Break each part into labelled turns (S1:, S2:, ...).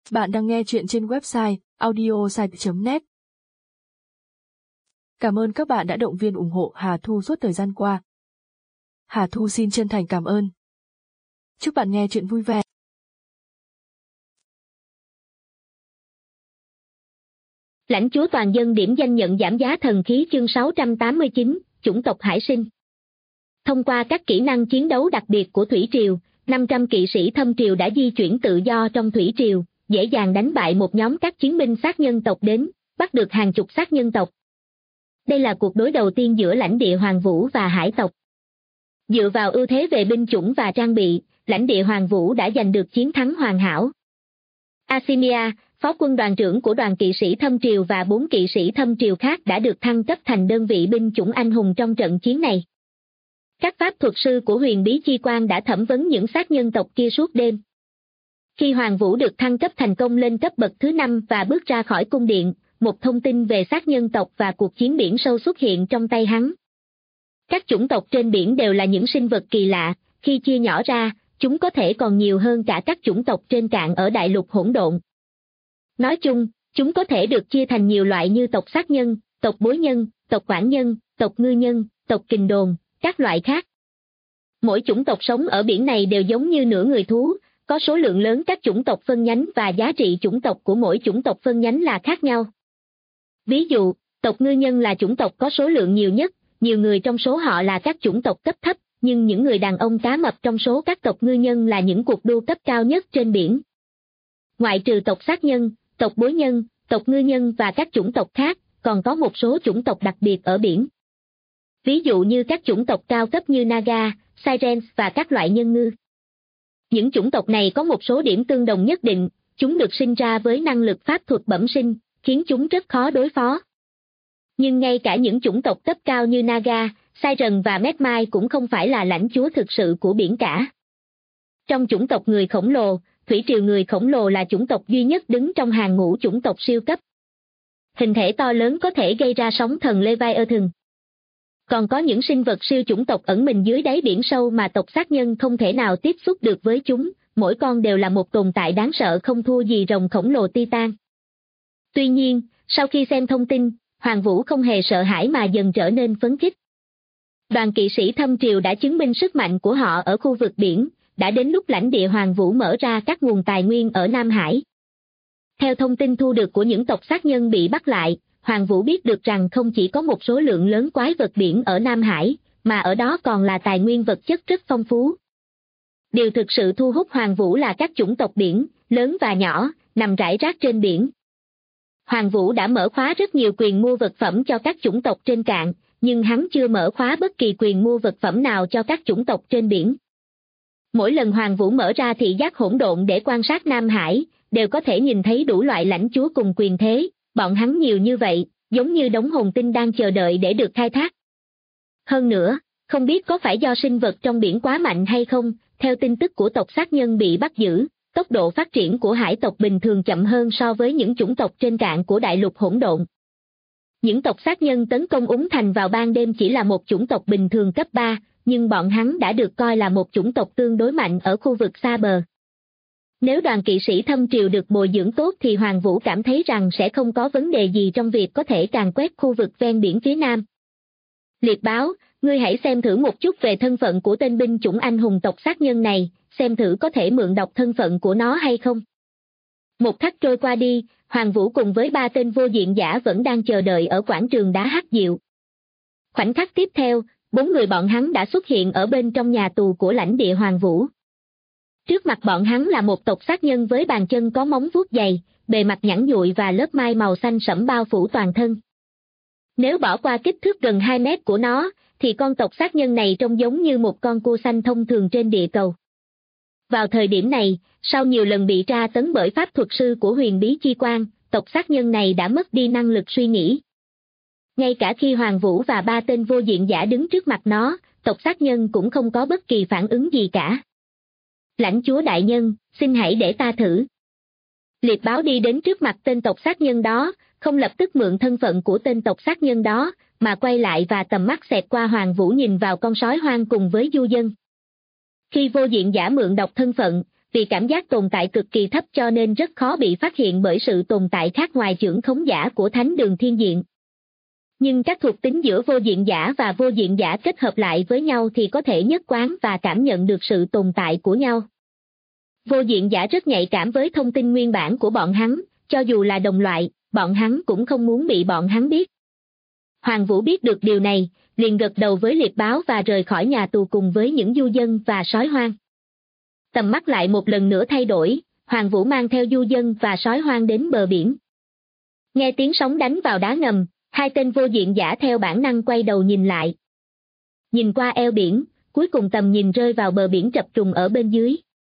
S1: Bạn đang nghe chuyện trên website audiosite.net. Cảm ơn các bạn đã động viên ủng hộ Hà Thu suốt thời gian qua. Hà Thu xin chân thành cảm ơn. Chúc bạn nghe chuyện vui vẻ.
S2: Lãnh chúa toàn dân điểm danh nhận giảm giá thần khí chương 689, chủng tộc hải sinh. Thông qua các kỹ năng chiến đấu đặc biệt của Thủy Triều, 500 kỵ sĩ Thâm Triều đã di chuyển tự do trong Thủy Triều, dễ dàng đánh bại một nhóm các chiến binh sát nhân tộc đến, bắt được hàng chục sát nhân tộc. Đây là cuộc đối đầu tiên giữa lãnh địa Hoàng Vũ và hải tộc. Dựa vào ưu thế về binh chủng và trang bị, lãnh địa Hoàng Vũ đã giành được chiến thắng hoàn hảo. Asimia, phó quân đoàn trưởng của đoàn kỵ sĩ Thâm Triều và 4 kỵ sĩ Thâm Triều khác đã được thăng cấp thành đơn vị binh chủng anh hùng trong trận chiến này. Các pháp thuật sư của Huyền Bí Chi Quan đã thẩm vấn những sát nhân tộc kia suốt đêm. Khi Hoàng Vũ được thăng cấp thành công lên cấp bậc thứ 5 và bước ra khỏi cung điện, một thông tin về sát nhân tộc và cuộc chiến biển sâu xuất hiện trong tay hắn. Các chủng tộc trên biển đều là những sinh vật kỳ lạ, khi chia nhỏ ra, chúng có thể còn nhiều hơn cả các chủng tộc trên cạn ở đại lục hỗn độn. Nói chung, chúng có thể được chia thành nhiều loại như tộc sát nhân, tộc bối nhân, tộc quản nhân, tộc ngư nhân, tộc kình đồn, các loại khác. Mỗi chủng tộc sống ở biển này đều giống như nửa người thú, có số lượng lớn các chủng tộc phân nhánh và giá trị chủng tộc của mỗi chủng tộc phân nhánh là khác nhau. Ví dụ, tộc ngư nhân là chủng tộc có số lượng nhiều nhất, nhiều người trong số họ là các chủng tộc cấp thấp, nhưng những người đàn ông cá mập trong số các tộc ngư nhân là những cuộc đua cấp cao nhất trên biển. Ngoại trừ tộc sát nhân, tộc bối nhân, tộc ngư nhân và các chủng tộc khác, còn có một số chủng tộc đặc biệt ở biển. Ví dụ như các chủng tộc cao cấp như Naga, Sirens và các loại nhân ngư. Những chủng tộc này có một số điểm tương đồng nhất định, chúng được sinh ra với năng lực pháp thuật bẩm sinh, khiến chúng rất khó đối phó. Nhưng ngay cả những chủng tộc cấp cao như Naga, Siren và Medmai cũng không phải là lãnh chúa thực sự của biển cả. Trong chủng tộc người khổng lồ, Thủy Triều người khổng lồ là chủng tộc duy nhất đứng trong hàng ngũ chủng tộc siêu cấp. Hình thể to lớn có thể gây ra sóng thần Leviathan. Còn có những sinh vật siêu chủng tộc ẩn mình dưới đáy biển sâu mà tộc sát nhân không thể nào tiếp xúc được với chúng, mỗi con đều là một tồn tại đáng sợ không thua gì rồng khổng lồ Titan. Tuy nhiên, sau khi xem thông tin, Hoàng Vũ không hề sợ hãi mà dần trở nên phấn khích. Đoàn kỵ sĩ Thâm Triều đã chứng minh sức mạnh của họ ở khu vực biển, đã đến lúc lãnh địa Hoàng Vũ mở ra các nguồn tài nguyên ở Nam Hải. Theo thông tin thu được của những tộc sát nhân bị bắt lại, Hoàng Vũ biết được rằng không chỉ có một số lượng lớn quái vật biển ở Nam Hải, mà ở đó còn là tài nguyên vật chất rất phong phú. Điều thực sự thu hút Hoàng Vũ là các chủng tộc biển, lớn và nhỏ, nằm rải rác trên biển. Hoàng Vũ đã mở khóa rất nhiều quyền mua vật phẩm cho các chủng tộc trên cạn, nhưng hắn chưa mở khóa bất kỳ quyền mua vật phẩm nào cho các chủng tộc trên biển. Mỗi lần Hoàng Vũ mở ra thị giác hỗn độn để quan sát Nam Hải, đều có thể nhìn thấy đủ loại lãnh chúa cùng quyền thế, bọn hắn nhiều như vậy, giống như đống hồn tinh đang chờ đợi để được khai thác. Hơn nữa, không biết có phải do sinh vật trong biển quá mạnh hay không, theo tin tức của tộc sát nhân bị bắt giữ, tốc độ phát triển của hải tộc bình thường chậm hơn so với những chủng tộc trên cạn của đại lục hỗn độn. Những tộc sát nhân tấn công Úng Thành vào ban đêm chỉ là một chủng tộc bình thường cấp 3, nhưng bọn hắn đã được coi là một chủng tộc tương đối mạnh ở khu vực xa bờ. Nếu đoàn kỵ sĩ Thâm Triều được bồi dưỡng tốt thì Hoàng Vũ cảm thấy rằng sẽ không có vấn đề gì trong việc có thể càn quét khu vực ven biển phía Nam. Liệt báo, ngươi hãy xem thử một chút về thân phận của tên binh chủng anh hùng tộc sát nhân này, xem thử có thể mượn đọc thân phận của nó hay không. Một khắc trôi qua đi, Hoàng Vũ cùng với 3 tên vô diện giả vẫn đang chờ đợi ở quảng trường đá hắc diệu. Khoảnh khắc tiếp theo, 4 người bọn hắn đã xuất hiện ở bên trong nhà tù của lãnh địa Hoàng Vũ. Trước mặt bọn hắn là một tộc sát nhân với bàn chân có móng vuốt dày, bề mặt nhẵn nhụi và lớp mai màu xanh sẫm bao phủ toàn thân. Nếu bỏ qua kích thước gần 2 mét của nó, thì con tộc sát nhân này trông giống như một con cua xanh thông thường trên địa cầu. Vào thời điểm này, sau nhiều lần bị tra tấn bởi pháp thuật sư của Huyền Bí Chi Quan, tộc sát nhân này đã mất đi năng lực suy nghĩ. Ngay cả khi Hoàng Vũ và 3 tên vô diện giả đứng trước mặt nó, tộc sát nhân cũng không có bất kỳ phản ứng gì cả. Lãnh chúa đại nhân, xin hãy để ta thử. Liệt báo đi đến trước mặt tên tộc sát nhân đó, không lập tức mượn thân phận của tên tộc sát nhân đó, mà quay lại và tầm mắt xẹt qua Hoàng Vũ nhìn vào con sói hoang cùng với du dân. Khi vô diện giả mượn đọc thân phận, vì cảm giác tồn tại cực kỳ thấp cho nên rất khó bị phát hiện bởi sự tồn tại khác ngoài chưởng khống giả của thánh đường thiên diện. Nhưng các thuộc tính giữa vô diện giả và vô diện giả kết hợp lại với nhau thì có thể nhất quán và cảm nhận được sự tồn tại của nhau. Vô diện giả rất nhạy cảm với thông tin nguyên bản của bọn hắn, cho dù là đồng loại, bọn hắn cũng không muốn bị bọn hắn biết. Hoàng Vũ biết được điều này, liền gật đầu với liệp báo và rời khỏi nhà tù cùng với những du dân và sói hoang. Tầm mắt lại một lần nữa thay đổi, Hoàng Vũ mang theo du dân và sói hoang đến bờ biển. Nghe tiếng sóng đánh vào đá ngầm, hai tên vô diện giả theo bản năng quay đầu nhìn lại. Nhìn qua eo biển, cuối cùng tầm nhìn rơi vào bờ biển chập trùng ở bên dưới.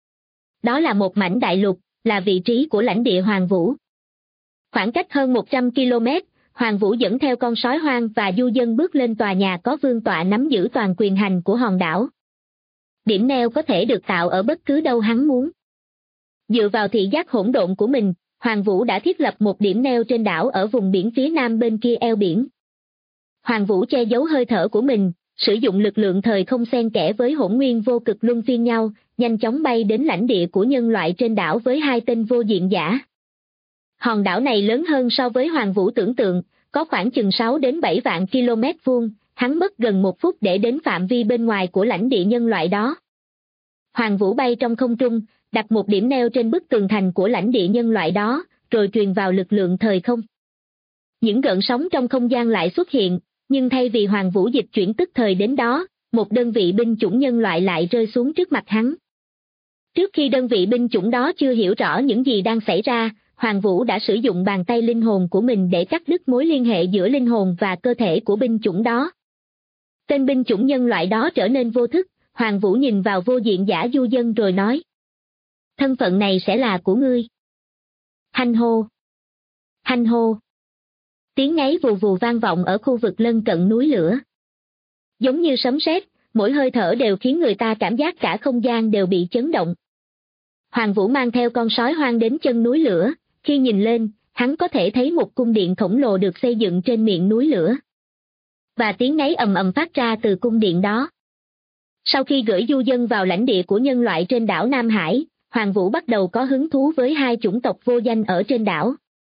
S2: Đó là một mảnh đại lục, là vị trí của lãnh địa Hoàng Vũ. Khoảng cách hơn 100 km, Hoàng Vũ dẫn theo con sói hoang và du dân bước lên tòa nhà có vương tọa nắm giữ toàn quyền hành của hòn đảo. Điểm neo có thể được tạo ở bất cứ đâu hắn muốn. Dựa vào thị giác hỗn độn của mình, Hoàng Vũ đã thiết lập một điểm neo trên đảo ở vùng biển phía nam bên kia eo biển. Hoàng Vũ che giấu hơi thở của mình, sử dụng lực lượng thời không xen kẽ với hỗn nguyên vô cực luân phiên nhau, nhanh chóng bay đến lãnh địa của nhân loại trên đảo với hai tên vô diện giả. Hòn đảo này lớn hơn so với Hoàng Vũ tưởng tượng, có khoảng chừng 6 đến 7 vạn km vuông, hắn mất gần 1 phút để đến phạm vi bên ngoài của lãnh địa nhân loại đó. Hoàng Vũ bay trong không trung, đặt một điểm neo trên bức tường thành của lãnh địa nhân loại đó, rồi truyền vào lực lượng thời không. Những gợn sóng trong không gian lại xuất hiện, nhưng thay vì Hoàng Vũ dịch chuyển tức thời đến đó, một đơn vị binh chủng nhân loại lại rơi xuống trước mặt hắn. Trước khi đơn vị binh chủng đó chưa hiểu rõ những gì đang xảy ra, Hoàng Vũ đã sử dụng bàn tay linh hồn của mình để cắt đứt mối liên hệ giữa linh hồn và cơ thể của binh chủng đó. Tên binh chủng nhân loại đó trở nên vô thức, Hoàng Vũ nhìn vào vô diện giả du dân rồi nói. Thân phận này sẽ là của ngươi. Hanh hô. Hanh hô. Tiếng ngáy vù vù vang vọng ở khu vực lân cận núi lửa. Giống như sấm sét, mỗi hơi thở đều khiến người ta cảm giác cả không gian đều bị chấn động. Hoàng Vũ mang theo con sói hoang đến chân núi lửa, khi nhìn lên, hắn có thể thấy một cung điện khổng lồ được xây dựng trên miệng núi lửa. Và tiếng ngáy ầm ầm phát ra từ cung điện đó. Sau khi gửi du dân vào lãnh địa của nhân loại trên đảo Nam Hải, Hoàng Vũ bắt đầu có hứng thú với hai chủng tộc vô danh ở trên đảo.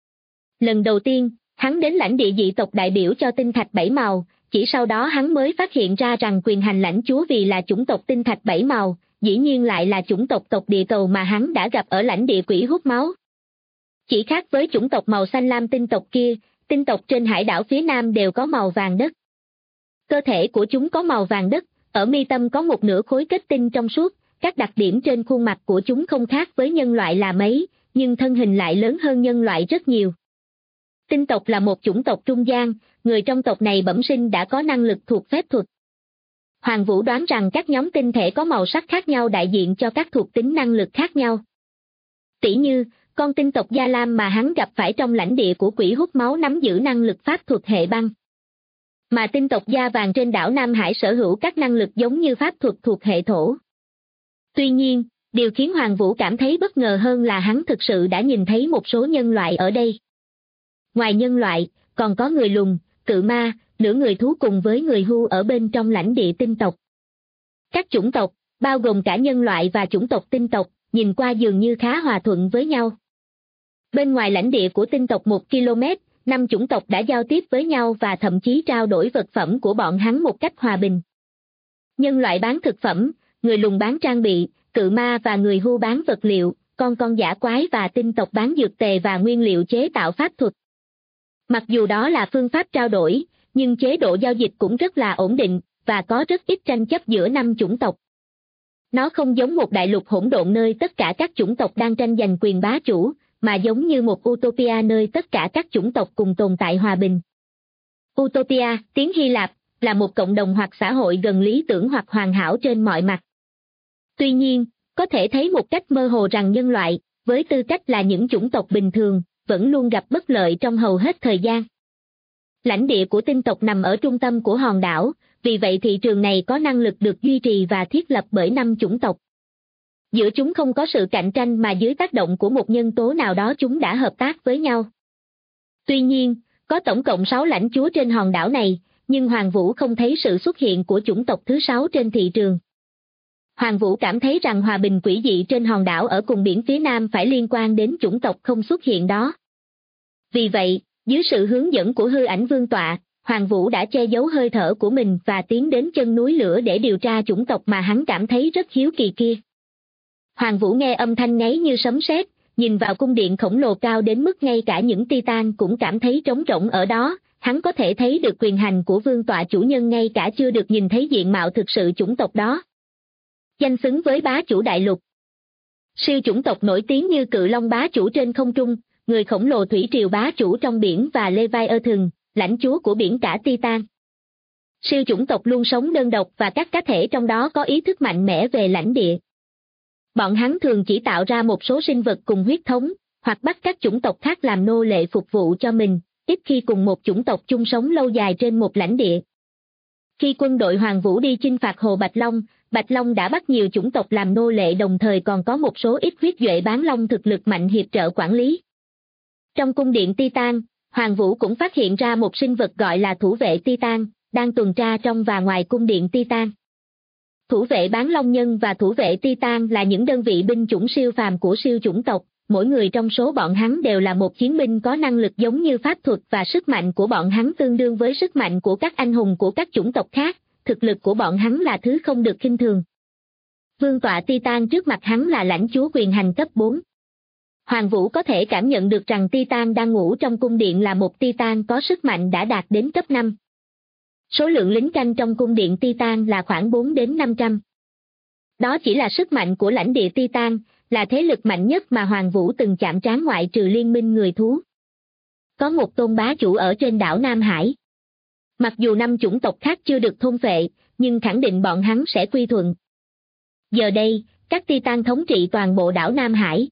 S2: Lần đầu tiên, hắn đến lãnh địa dị tộc đại biểu cho tinh thạch bảy màu, chỉ sau đó hắn mới phát hiện ra rằng quyền hành lãnh chúa vì là chủng tộc tinh thạch bảy màu, dĩ nhiên lại là chủng tộc tộc địa cầu mà hắn đã gặp ở lãnh địa quỷ hút máu. Chỉ khác với chủng tộc màu xanh lam tinh tộc kia, tinh tộc trên hải đảo phía nam đều có màu vàng đất. Cơ thể của chúng có màu vàng đất, ở mi tâm có một nửa khối kết tinh trong suốt, các đặc điểm trên khuôn mặt của chúng không khác với nhân loại là mấy, nhưng thân hình lại lớn hơn nhân loại rất nhiều. Tinh tộc là một chủng tộc trung gian, người trong tộc này bẩm sinh đã có năng lực thuộc phép thuật. Hoàng Vũ đoán rằng các nhóm tinh thể có màu sắc khác nhau đại diện cho các thuộc tính năng lực khác nhau. Tỉ như, con tinh tộc Da Lam mà hắn gặp phải trong lãnh địa của quỷ hút máu nắm giữ năng lực pháp thuật hệ băng. Mà tinh tộc Da Vàng trên đảo Nam Hải sở hữu các năng lực giống như pháp thuật thuộc hệ thổ. Tuy nhiên, điều khiến Hoàng Vũ cảm thấy bất ngờ hơn là hắn thực sự đã nhìn thấy một số nhân loại ở đây. Ngoài nhân loại, còn có người lùn, cự ma, nửa người thú cùng với người hưu ở bên trong lãnh địa tinh tộc. Các chủng tộc, bao gồm cả nhân loại và chủng tộc tinh tộc, nhìn qua dường như khá hòa thuận với nhau. Bên ngoài lãnh địa của tinh tộc 1 km, 5 chủng tộc đã giao tiếp với nhau và thậm chí trao đổi vật phẩm của bọn hắn một cách hòa bình. Nhân loại bán thực phẩm, người lùn bán trang bị, cự ma và người hưu bán vật liệu, con dã quái và tinh tộc bán dược tề và nguyên liệu chế tạo pháp thuật. Mặc dù đó là phương pháp trao đổi, nhưng chế độ giao dịch cũng rất là ổn định, và có rất ít tranh chấp giữa 5 chủng tộc. Nó không giống một đại lục hỗn độn nơi tất cả các chủng tộc đang tranh giành quyền bá chủ, mà giống như một utopia nơi tất cả các chủng tộc cùng tồn tại hòa bình. Utopia, tiếng Hy Lạp, là một cộng đồng hoặc xã hội gần lý tưởng hoặc hoàn hảo trên mọi mặt. Tuy nhiên, có thể thấy một cách mơ hồ rằng nhân loại, với tư cách là những chủng tộc bình thường, vẫn luôn gặp bất lợi trong hầu hết thời gian. Lãnh địa của tinh tộc nằm ở trung tâm của hòn đảo, vì vậy thị trường này có năng lực được duy trì và thiết lập bởi 5 chủng tộc. Giữa chúng không có sự cạnh tranh mà dưới tác động của một nhân tố nào đó chúng đã hợp tác với nhau. Tuy nhiên, có tổng cộng 6 lãnh chúa trên hòn đảo này, nhưng Hoàng Vũ không thấy sự xuất hiện của chủng tộc thứ 6 trên thị trường. Hoàng Vũ cảm thấy rằng hòa bình quỷ dị trên hòn đảo ở cùng biển phía nam phải liên quan đến chủng tộc không xuất hiện đó. Vì vậy, dưới sự hướng dẫn của hư ảnh vương tọa, Hoàng Vũ đã che giấu hơi thở của mình và tiến đến chân núi lửa để điều tra chủng tộc mà hắn cảm thấy rất hiếu kỳ kia. Hoàng Vũ nghe âm thanh ngáy như sấm sét, nhìn vào cung điện khổng lồ cao đến mức ngay cả những Titan cũng cảm thấy trống rỗng ở đó, hắn có thể thấy được quyền hành của vương tọa chủ nhân ngay cả chưa được nhìn thấy diện mạo thực sự chủng tộc đó. Danh xứng với bá chủ đại lục. Siêu chủng tộc nổi tiếng như cự long bá chủ trên không trung, người khổng lồ thủy triều bá chủ trong biển và Leviathan, lãnh chúa của biển cả Titan. Siêu chủng tộc luôn sống đơn độc và các cá thể trong đó có ý thức mạnh mẽ về lãnh địa. Bọn hắn thường chỉ tạo ra một số sinh vật cùng huyết thống, hoặc bắt các chủng tộc khác làm nô lệ phục vụ cho mình, ít khi cùng một chủng tộc chung sống lâu dài trên một lãnh địa. Khi quân đội Hoàng Vũ đi chinh phạt Hồ Bạch Long đã bắt nhiều chủng tộc làm nô lệ, đồng thời còn có một số ít huyết duệ bán long thực lực mạnh hiệp trợ quản lý. Trong cung điện Titan, Hoàng Vũ cũng phát hiện ra một sinh vật gọi là thủ vệ Titan, đang tuần tra trong và ngoài cung điện Titan. Thủ vệ bán long nhân và thủ vệ Titan là những đơn vị binh chủng siêu phàm của siêu chủng tộc, mỗi người trong số bọn hắn đều là một chiến binh có năng lực giống như pháp thuật và sức mạnh của bọn hắn tương đương với sức mạnh của các anh hùng của các chủng tộc khác, thực lực của bọn hắn là thứ không được khinh thường. Vương tọa Titan trước mặt hắn là lãnh chúa quyền hành cấp 4. Hoàng Vũ có thể cảm nhận được rằng Titan đang ngủ trong cung điện là một Titan có sức mạnh đã đạt đến cấp 5. Số lượng lính canh trong cung điện Titan là khoảng 4 đến 500. Đó chỉ là sức mạnh của lãnh địa Titan, là thế lực mạnh nhất mà Hoàng Vũ từng chạm trán ngoại trừ liên minh người thú. Có một tôn bá chủ ở trên đảo Nam Hải. Mặc dù 5 chủng tộc khác chưa được thôn phệ, nhưng khẳng định bọn hắn sẽ quy thuận. Giờ đây, các Titan thống trị toàn bộ đảo Nam Hải.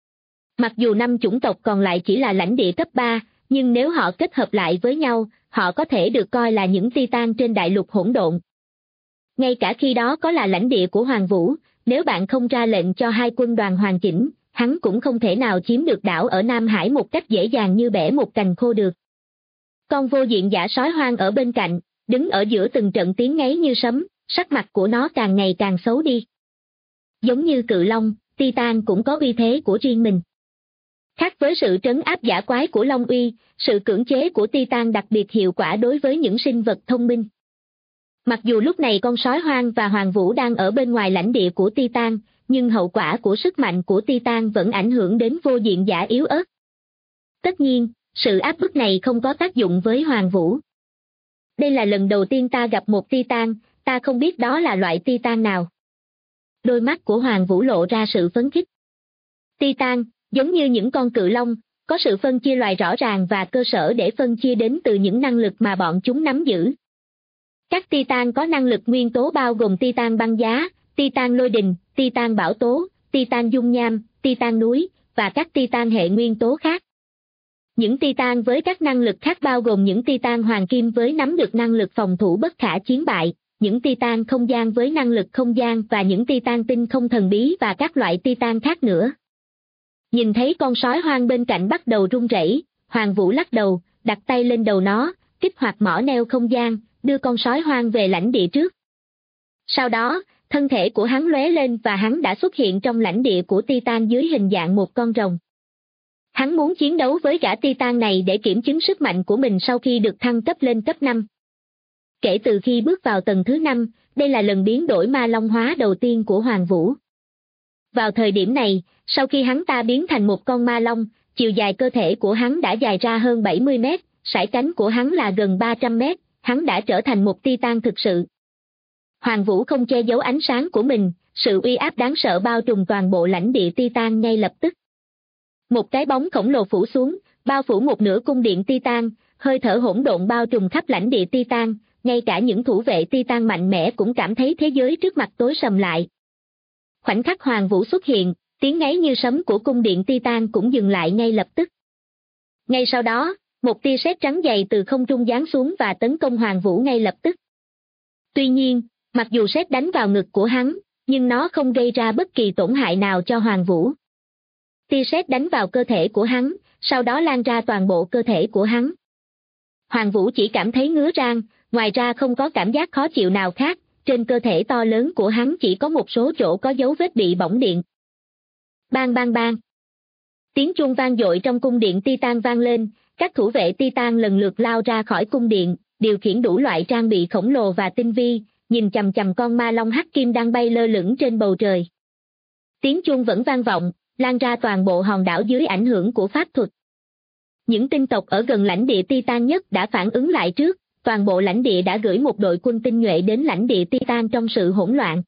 S2: Mặc dù 5 chủng tộc còn lại chỉ là lãnh địa cấp 3, nhưng nếu họ kết hợp lại với nhau, họ có thể được coi là những Titan trên đại lục hỗn độn. Ngay cả khi đó có là lãnh địa của Hoàng Vũ, nếu bạn không ra lệnh cho hai quân đoàn hoàn chỉnh, hắn cũng không thể nào chiếm được đảo ở Nam Hải một cách dễ dàng như bẻ một cành khô được. Con vô diện giả sói hoang ở bên cạnh, đứng ở giữa từng trận tiếng ngáy như sấm, sắc mặt của nó càng ngày càng xấu đi. Giống như cự long, Titan cũng có uy thế của riêng mình. Khác với sự trấn áp dã quái của Long Uy, sự cưỡng chế của Titan đặc biệt hiệu quả đối với những sinh vật thông minh. Mặc dù lúc này con sói hoang và Hoàng Vũ đang ở bên ngoài lãnh địa của Titan, nhưng hậu quả của sức mạnh của Titan vẫn ảnh hưởng đến vô diện giả yếu ớt. Tất nhiên, sự áp bức này không có tác dụng với Hoàng Vũ. Đây là lần đầu tiên ta gặp một Titan, ta không biết đó là loại Titan nào. Đôi mắt của Hoàng Vũ lộ ra sự phấn khích. Titan, giống như những con cự long, có sự phân chia loài rõ ràng và cơ sở để phân chia đến từ những năng lực mà bọn chúng nắm giữ. Các Titan có năng lực nguyên tố bao gồm Titan băng giá, Titan lôi đình, Titan bão tố, Titan dung nham, Titan núi, và các Titan hệ nguyên tố khác. Những Titan với các năng lực khác bao gồm những Titan hoàng kim với nắm được năng lực phòng thủ bất khả chiến bại, những Titan không gian với năng lực không gian và những Titan tinh không thần bí và các loại Titan khác nữa. Nhìn thấy con sói hoang bên cạnh bắt đầu run rẩy, Hoàng Vũ lắc đầu, đặt tay lên đầu nó, kích hoạt mỏ neo không gian, đưa con sói hoang về lãnh địa trước. Sau đó, thân thể của hắn lóe lên và hắn đã xuất hiện trong lãnh địa của Titan dưới hình dạng một con rồng. Hắn muốn chiến đấu với gã Titan này để kiểm chứng sức mạnh của mình sau khi được thăng cấp lên cấp 5. Kể từ khi bước vào tầng thứ 5, đây là lần biến đổi ma long hóa đầu tiên của Hoàng Vũ. Vào thời điểm này, sau khi hắn ta biến thành một con ma long, chiều dài cơ thể của hắn đã dài ra hơn 70 mét, sải cánh của hắn là gần 300 mét, hắn đã trở thành một Titan thực sự. Hoàng Vũ không che giấu ánh sáng của mình, sự uy áp đáng sợ bao trùm toàn bộ lãnh địa Titan ngay lập tức. Một cái bóng khổng lồ phủ xuống, bao phủ một nửa cung điện Titan, hơi thở hỗn độn bao trùm khắp lãnh địa Titan, ngay cả những thủ vệ Titan mạnh mẽ cũng cảm thấy thế giới trước mặt tối sầm lại. Khoảnh khắc Hoàng Vũ xuất hiện, tiếng ngáy như sấm của cung điện Titan cũng dừng lại ngay lập tức. Ngay sau đó, một tia sét trắng dày từ không trung giáng xuống và tấn công Hoàng Vũ ngay lập tức. Tuy nhiên, mặc dù sét đánh vào ngực của hắn, nhưng nó không gây ra bất kỳ tổn hại nào cho Hoàng Vũ. Tia sét đánh vào cơ thể của hắn, sau đó lan ra toàn bộ cơ thể của hắn. Hoàng Vũ chỉ cảm thấy ngứa rang, ngoài ra không có cảm giác khó chịu nào khác, trên cơ thể to lớn của hắn chỉ có một số chỗ có dấu vết bị bỏng điện. Bang bang bang. Tiếng chuông vang dội trong cung điện Titan vang lên, các thủ vệ Titan lần lượt lao ra khỏi cung điện, điều khiển đủ loại trang bị khổng lồ và tinh vi, nhìn chằm chằm con ma long hắc kim đang bay lơ lửng trên bầu trời. Tiếng chuông vẫn vang vọng, lan ra toàn bộ hòn đảo dưới ảnh hưởng của pháp thuật. Những tinh tộc ở gần lãnh địa Titan nhất đã phản ứng lại trước, toàn bộ lãnh địa đã gửi một đội quân tinh nhuệ đến lãnh địa Titan trong sự hỗn loạn.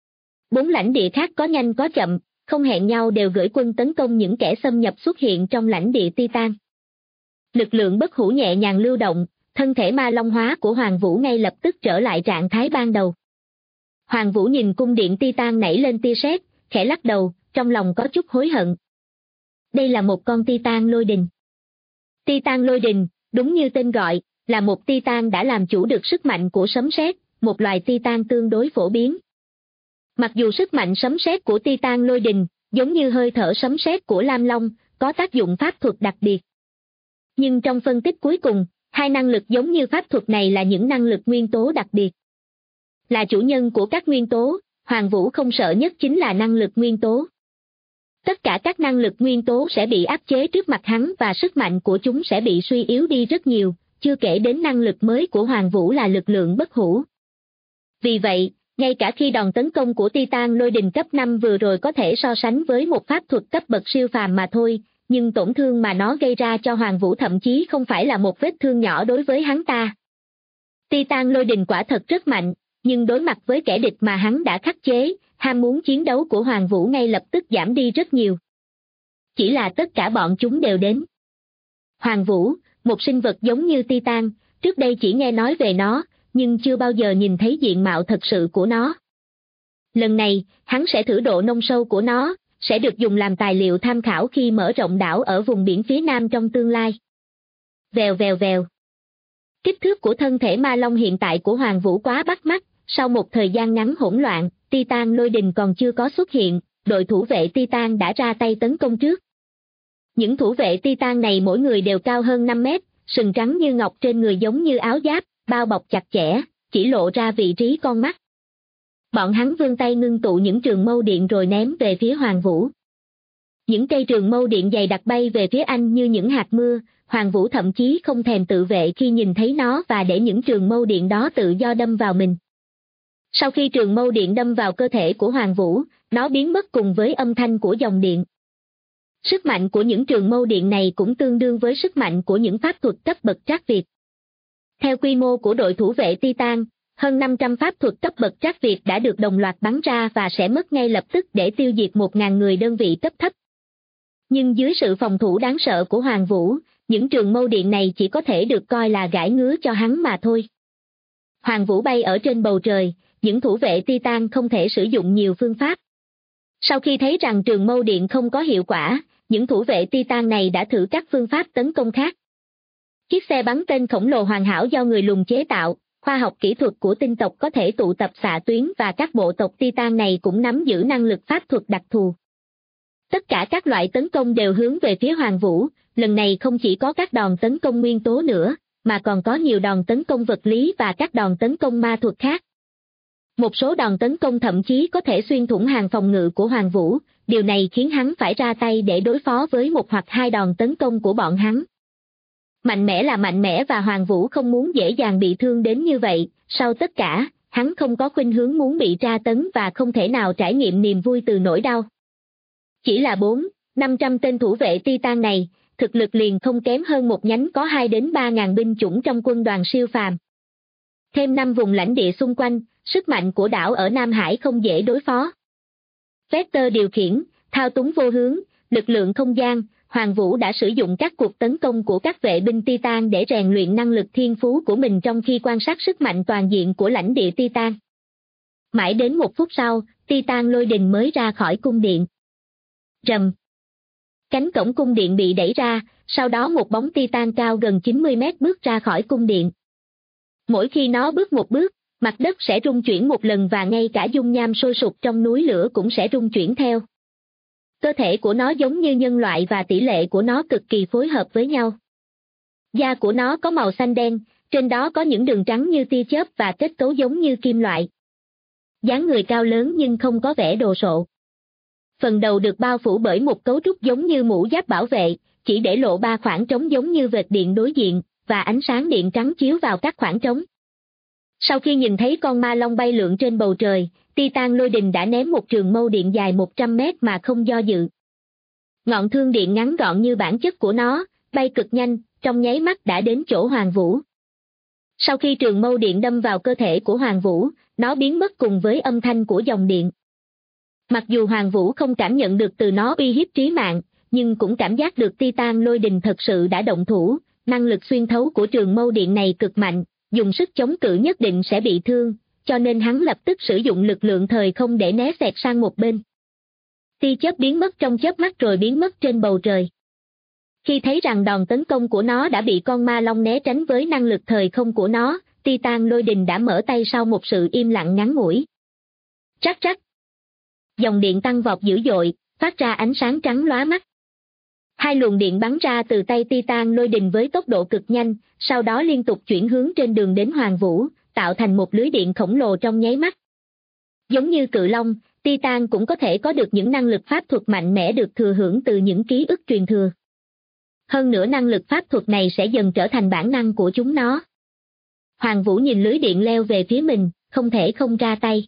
S2: 4 lãnh địa khác có nhanh có chậm, không hẹn nhau đều gửi quân tấn công những kẻ xâm nhập xuất hiện trong lãnh địa Titan. Lực lượng bất hủ nhẹ nhàng lưu động, thân thể ma long hóa của Hoàng Vũ ngay lập tức trở lại trạng thái ban đầu. Hoàng Vũ nhìn cung điện Titan nảy lên tia sét, khẽ lắc đầu, trong lòng có chút hối hận. Đây là một con Titan lôi đình. Titan lôi đình, đúng như tên gọi, là một Titan đã làm chủ được sức mạnh của sấm sét, một loài Titan tương đối phổ biến. Mặc dù sức mạnh sấm sét của Titan lôi đình, giống như hơi thở sấm sét của Lam Long, có tác dụng pháp thuật đặc biệt. Nhưng trong phân tích cuối cùng, hai năng lực giống như pháp thuật này là những năng lực nguyên tố đặc biệt. Là chủ nhân của các nguyên tố, Hoàng Vũ không sợ nhất chính là năng lực nguyên tố. Tất cả các năng lực nguyên tố sẽ bị áp chế trước mặt hắn và sức mạnh của chúng sẽ bị suy yếu đi rất nhiều, chưa kể đến năng lực mới của Hoàng Vũ là lực lượng bất hủ. Vì vậy, ngay cả khi đòn tấn công của Titan lôi đình cấp 5 vừa rồi có thể so sánh với một pháp thuật cấp bậc siêu phàm mà thôi, nhưng tổn thương mà nó gây ra cho Hoàng Vũ thậm chí không phải là một vết thương nhỏ đối với hắn ta. Titan lôi đình quả thật rất mạnh, nhưng đối mặt với kẻ địch mà hắn đã khắc chế, ham muốn chiến đấu của Hoàng Vũ ngay lập tức giảm đi rất nhiều. Chỉ là tất cả bọn chúng đều đến. Hoàng Vũ, một sinh vật giống như Titan, trước đây chỉ nghe nói về nó, nhưng chưa bao giờ nhìn thấy diện mạo thật sự của nó. Lần này, hắn sẽ thử độ nông sâu của nó, sẽ được dùng làm tài liệu tham khảo khi mở rộng đảo ở vùng biển phía nam trong tương lai. Vèo vèo vèo. Kích thước của thân thể ma long hiện tại của Hoàng Vũ quá bắt mắt, sau một thời gian ngắn hỗn loạn, Titan lôi đình còn chưa có xuất hiện, đội thủ vệ Titan đã ra tay tấn công trước. Những thủ vệ Titan này mỗi người đều cao hơn 5 mét, sừng trắng như ngọc trên người giống như áo giáp, bao bọc chặt chẽ, chỉ lộ ra vị trí con mắt. Bọn hắn vươn tay ngưng tụ những trường mâu điện rồi ném về phía Hoàng Vũ. Những cây trường mâu điện dày đặc bay về phía anh như những hạt mưa, Hoàng Vũ thậm chí không thèm tự vệ khi nhìn thấy nó và để những trường mâu điện đó tự do đâm vào mình. Sau khi trường mâu điện đâm vào cơ thể của Hoàng Vũ, nó biến mất cùng với âm thanh của dòng điện. Sức mạnh của những trường mâu điện này cũng tương đương với sức mạnh của những pháp thuật cấp bậc trác Việt. Theo quy mô của đội thủ vệ Titan, hơn 500 pháp thuật cấp bậc trác Việt đã được đồng loạt bắn ra và sẽ mất ngay lập tức để tiêu diệt 1.000 người đơn vị cấp thấp. Nhưng dưới sự phòng thủ đáng sợ của Hoàng Vũ, những trường mâu điện này chỉ có thể được coi là gãi ngứa cho hắn mà thôi. Hoàng Vũ bay ở trên bầu trời, những thủ vệ Titan không thể sử dụng nhiều phương pháp. Sau khi thấy rằng trường mâu điện không có hiệu quả, những thủ vệ Titan này đã thử các phương pháp tấn công khác. Chiếc xe bắn tên khổng lồ hoàn hảo do người lùn chế tạo, khoa học kỹ thuật của tinh tộc có thể tụ tập xạ tuyến và các bộ tộc Titan này cũng nắm giữ năng lực pháp thuật đặc thù. Tất cả các loại tấn công đều hướng về phía Hoàng Vũ, lần này không chỉ có các đòn tấn công nguyên tố nữa, mà còn có nhiều đòn tấn công vật lý và các đòn tấn công ma thuật khác. Một số đòn tấn công thậm chí có thể xuyên thủng hàng phòng ngự của Hoàng Vũ, điều này khiến hắn phải ra tay để đối phó với một hoặc hai đòn tấn công của bọn hắn. Mạnh mẽ là mạnh mẽ và Hoàng Vũ không muốn dễ dàng bị thương đến như vậy, sau tất cả, hắn không có khuynh hướng muốn bị tra tấn và không thể nào trải nghiệm niềm vui từ nỗi đau. Chỉ là 400-500 tên thủ vệ Titan này, thực lực liền không kém hơn một nhánh có 2 đến 3.000 binh chủng trong quân đoàn siêu phàm. Thêm 5 vùng lãnh địa xung quanh, sức mạnh của đảo ở Nam Hải không dễ đối phó. Vector điều khiển, thao túng vô hướng, lực lượng không gian, Hoàng Vũ đã sử dụng các cuộc tấn công của các vệ binh Titan để rèn luyện năng lực thiên phú của mình trong khi quan sát sức mạnh toàn diện của lãnh địa Titan. Mãi đến 1 phút sau, Titan lôi đình mới ra khỏi cung điện. Rầm. Cánh cổng cung điện bị đẩy ra, sau đó một bóng Titan cao gần 90 mét bước ra khỏi cung điện. Mỗi khi nó bước một bước, mặt đất sẽ rung chuyển một lần và ngay cả dung nham sôi sục trong núi lửa cũng sẽ rung chuyển theo. Cơ thể của nó giống như nhân loại và tỷ lệ của nó cực kỳ phối hợp với nhau. Da của nó có màu xanh đen, trên đó có những đường trắng như tia chớp và kết cấu giống như kim loại. dáng người cao lớn nhưng không có vẻ đồ sộ. Phần đầu được bao phủ bởi một cấu trúc giống như mũ giáp bảo vệ, chỉ để lộ 3 khoảng trống giống như vệt điện đối diện, và ánh sáng điện trắng chiếu vào các khoảng trống. Sau khi nhìn thấy con ma long bay lượn trên bầu trời, Titan Lôi Đình đã ném một trường mâu điện dài 100 mét mà không do dự. Ngọn thương điện ngắn gọn như bản chất của nó, bay cực nhanh, trong nháy mắt đã đến chỗ Hoàng Vũ. Sau khi trường mâu điện đâm vào cơ thể của Hoàng Vũ, nó biến mất cùng với âm thanh của dòng điện. Mặc dù Hoàng Vũ không cảm nhận được từ nó uy hiếp trí mạng, nhưng cũng cảm giác được Titan Lôi Đình thật sự đã động thủ, năng lực xuyên thấu của trường mâu điện này cực mạnh, dùng sức chống cự nhất định sẽ bị thương, cho nên hắn lập tức sử dụng lực lượng thời không để né xẹt sang một bên. Tia chớp biến mất trong chớp mắt rồi biến mất trên bầu trời. Khi thấy rằng đòn tấn công của nó đã bị con ma long né tránh với năng lực thời không của nó, Titan Lôi Đình đã mở tay sau một sự im lặng ngắn ngủi. Rắc rắc. Dòng điện tăng vọt dữ dội, phát ra ánh sáng trắng lóa mắt. 2 luồng điện bắn ra từ tay Titan Lôi Đình với tốc độ cực nhanh, sau đó liên tục chuyển hướng trên đường đến Hoàng Vũ, tạo thành một lưới điện khổng lồ trong nháy mắt. Giống như cự long, Titan cũng có thể có được những năng lực pháp thuật mạnh mẽ được thừa hưởng từ những ký ức truyền thừa. Hơn nữa năng lực pháp thuật này sẽ dần trở thành bản năng của chúng nó. Hoàng Vũ nhìn lưới điện leo về phía mình, không thể không ra tay.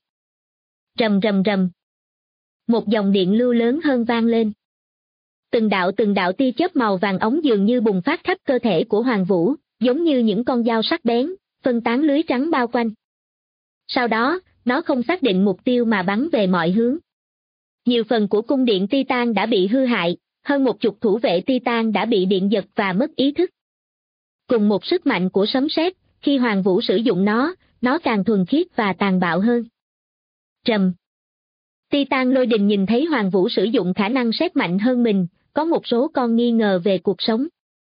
S2: Rầm rầm rầm. Một dòng điện lưu lớn hơn vang lên. Từng đạo tia chớp màu vàng ống dường như bùng phát khắp cơ thể của Hoàng Vũ, giống như những con dao sắc bén, phân tán lưới trắng bao quanh. Sau đó, nó không xác định mục tiêu mà bắn về mọi hướng. Nhiều phần của cung điện Titan đã bị hư hại, hơn 10 thủ vệ Titan đã bị điện giật và mất ý thức. Cùng một sức mạnh của sấm sét, khi Hoàng Vũ sử dụng nó càng thuần khiết và tàn bạo hơn. Trầm. Titan Lôi Đình nhìn thấy Hoàng Vũ sử dụng khả năng sét mạnh hơn mình, có một số con nghi ngờ về cuộc sống.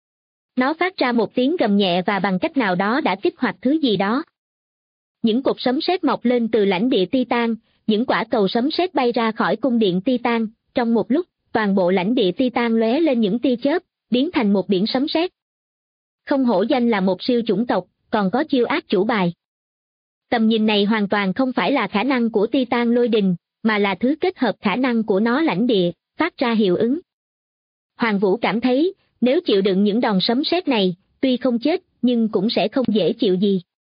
S2: Nó phát ra một tiếng gầm nhẹ và bằng cách nào đó đã kích hoạt thứ gì đó. Những cột sấm sét mọc lên từ lãnh địa Titan, những quả cầu sấm sét bay ra khỏi cung điện Titan, trong một lúc, toàn bộ lãnh địa Titan lóe lên những tia chớp, biến thành một biển sấm sét. Không hổ danh là một siêu chủng tộc, còn có chiêu ác chủ bài. Tầm nhìn này hoàn toàn không phải là khả năng của Titan Lôi Đình, mà là thứ kết hợp khả năng của nó lãnh địa, phát ra hiệu ứng. Hoàng Vũ cảm thấy, nếu chịu đựng những đòn sấm sét này, tuy không chết, nhưng cũng sẽ không dễ chịu gì.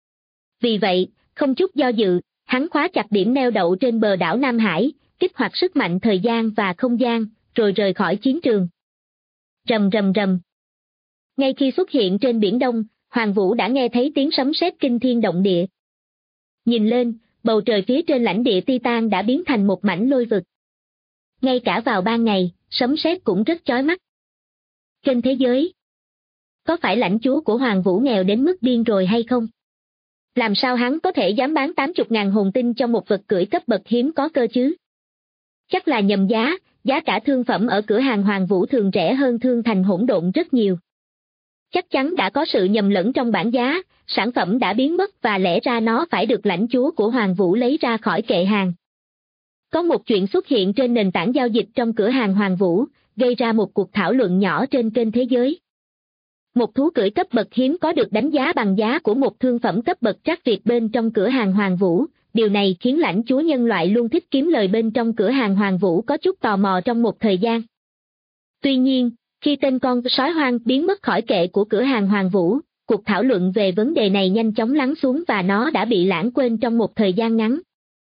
S2: Vì vậy, không chút do dự, hắn khóa chặt điểm neo đậu trên bờ đảo Nam Hải, kích hoạt sức mạnh thời gian và không gian, rồi rời khỏi chiến trường. Rầm rầm rầm. Ngay khi xuất hiện trên Biển Đông, Hoàng Vũ đã nghe thấy tiếng sấm sét kinh thiên động địa. Nhìn lên, bầu trời phía trên lãnh địa Titan đã biến thành một mảnh lôi vực. Ngay cả vào ban ngày, sấm sét cũng rất chói mắt. Trên thế giới, có phải lãnh chúa của Hoàng Vũ nghèo đến mức điên rồi hay không? Làm sao hắn có thể dám bán 80.000 hồn tinh cho một vật cưỡi cấp bậc hiếm có cơ chứ? Chắc là nhầm giá cả thương phẩm ở cửa hàng Hoàng Vũ thường rẻ hơn Thương Thành Hỗn Độn rất nhiều. Chắc chắn đã có sự nhầm lẫn trong bảng giá, sản phẩm đã biến mất và lẽ ra nó phải được lãnh chúa của Hoàng Vũ lấy ra khỏi kệ hàng. Có một chuyện xuất hiện trên nền tảng giao dịch trong cửa hàng Hoàng Vũ, gây ra một cuộc thảo luận nhỏ trên kênh Thế Giới. Một thú cưỡi cấp bậc hiếm có được đánh giá bằng giá của một thương phẩm cấp bậc trắc việt bên trong cửa hàng Hoàng Vũ, điều này khiến lãnh chúa nhân loại luôn thích kiếm lời bên trong cửa hàng Hoàng Vũ có chút tò mò trong một thời gian. Tuy nhiên, khi tên con sói hoang biến mất khỏi kệ của cửa hàng Hoàng Vũ, cuộc thảo luận về vấn đề này nhanh chóng lắng xuống và nó đã bị lãng quên trong một thời gian ngắn.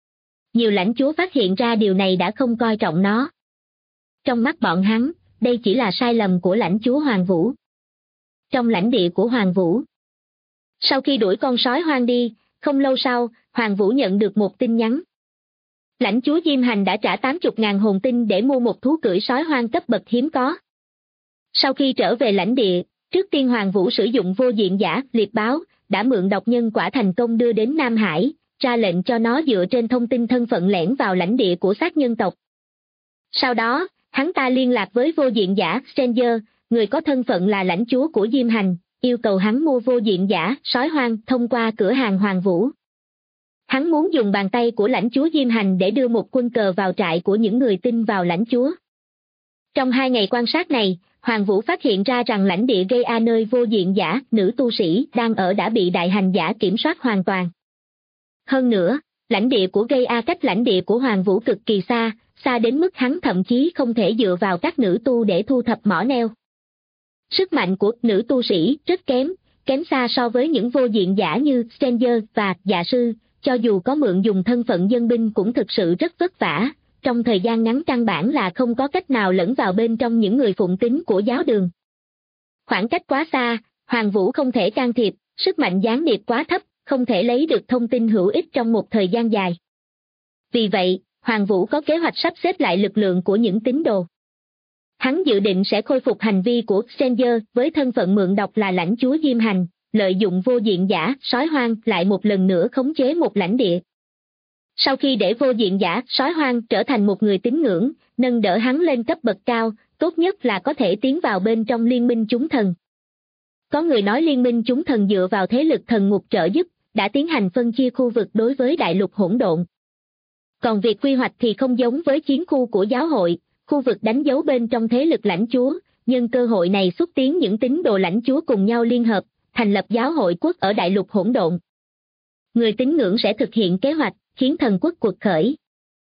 S2: Nhiều lãnh chúa phát hiện ra điều này đã không coi trọng nó. Trong mắt bọn hắn, đây chỉ là sai lầm của lãnh chúa Hoàng Vũ. Trong lãnh địa của Hoàng Vũ, sau khi đuổi con sói hoang đi, không lâu sau, Hoàng Vũ nhận được một tin nhắn. Lãnh chúa Diêm Hành đã trả 80.000 hồn tinh để mua một thú cưỡi sói hoang cấp bậc hiếm có. Sau khi trở về lãnh địa, trước tiên Hoàng Vũ sử dụng vô diện giả, liệp báo, đã mượn độc nhân quả thành công đưa đến Nam Hải, ra lệnh cho nó dựa trên thông tin thân phận lẻn vào lãnh địa của sát nhân tộc. Sau đó, hắn ta liên lạc với vô diện giả, Stranger, người có thân phận là lãnh chúa của Diêm Hành, yêu cầu hắn mua vô diện giả, sói hoang, thông qua cửa hàng Hoàng Vũ. Hắn muốn dùng bàn tay của lãnh chúa Diêm Hành để đưa một quân cờ vào trại của những người tin vào lãnh chúa. Trong 2 ngày quan sát này, Hoàng Vũ phát hiện ra rằng lãnh địa Gaia nơi vô diện giả, nữ tu sĩ đang ở đã bị đại hành giả kiểm soát hoàn toàn. Hơn nữa, Lãnh địa của Gaia cách lãnh địa của Hoàng Vũ cực kỳ xa, xa đến mức hắn thậm chí không thể dựa vào các nữ tu để thu thập mỏ neo. Sức mạnh của nữ tu sĩ rất kém xa so với những vô diện giả như Stranger và Dạ Sư, cho dù có mượn dùng thân phận dân binh cũng thực sự rất vất vả, trong thời gian ngắn căn bản là không có cách nào lẫn vào bên trong những người phụng tín của giáo đường. Khoảng cách quá xa, Hoàng Vũ không thể can thiệp, sức mạnh gián điệp quá thấp, không thể lấy được thông tin hữu ích trong một thời gian dài. Vì vậy, Hoàng Vũ có kế hoạch sắp xếp lại lực lượng của những tín đồ. Hắn dự định sẽ khôi phục hành vi của Stranger với thân phận mượn độc là lãnh chúa Diêm Hành, lợi dụng vô diện giả, sói hoang lại một lần nữa khống chế một lãnh địa. Sau khi để vô diện giả, sói hoang trở thành một người tín ngưỡng, nâng đỡ hắn lên cấp bậc cao, tốt nhất là có thể tiến vào bên trong liên minh chúng thần. Có người nói liên minh chúng thần dựa vào thế lực thần ngục trợ giúp, đã tiến hành phân chia khu vực đối với đại lục hỗn độn. Còn việc quy hoạch thì không giống với chiến khu của giáo hội, khu vực đánh dấu bên trong thế lực lãnh chúa, nhưng cơ hội này xúc tiến những tín đồ lãnh chúa cùng nhau liên hợp, thành lập giáo hội quốc ở đại lục hỗn độn. Người tín ngưỡng sẽ thực hiện kế hoạch, khiến thần quốc quật khởi.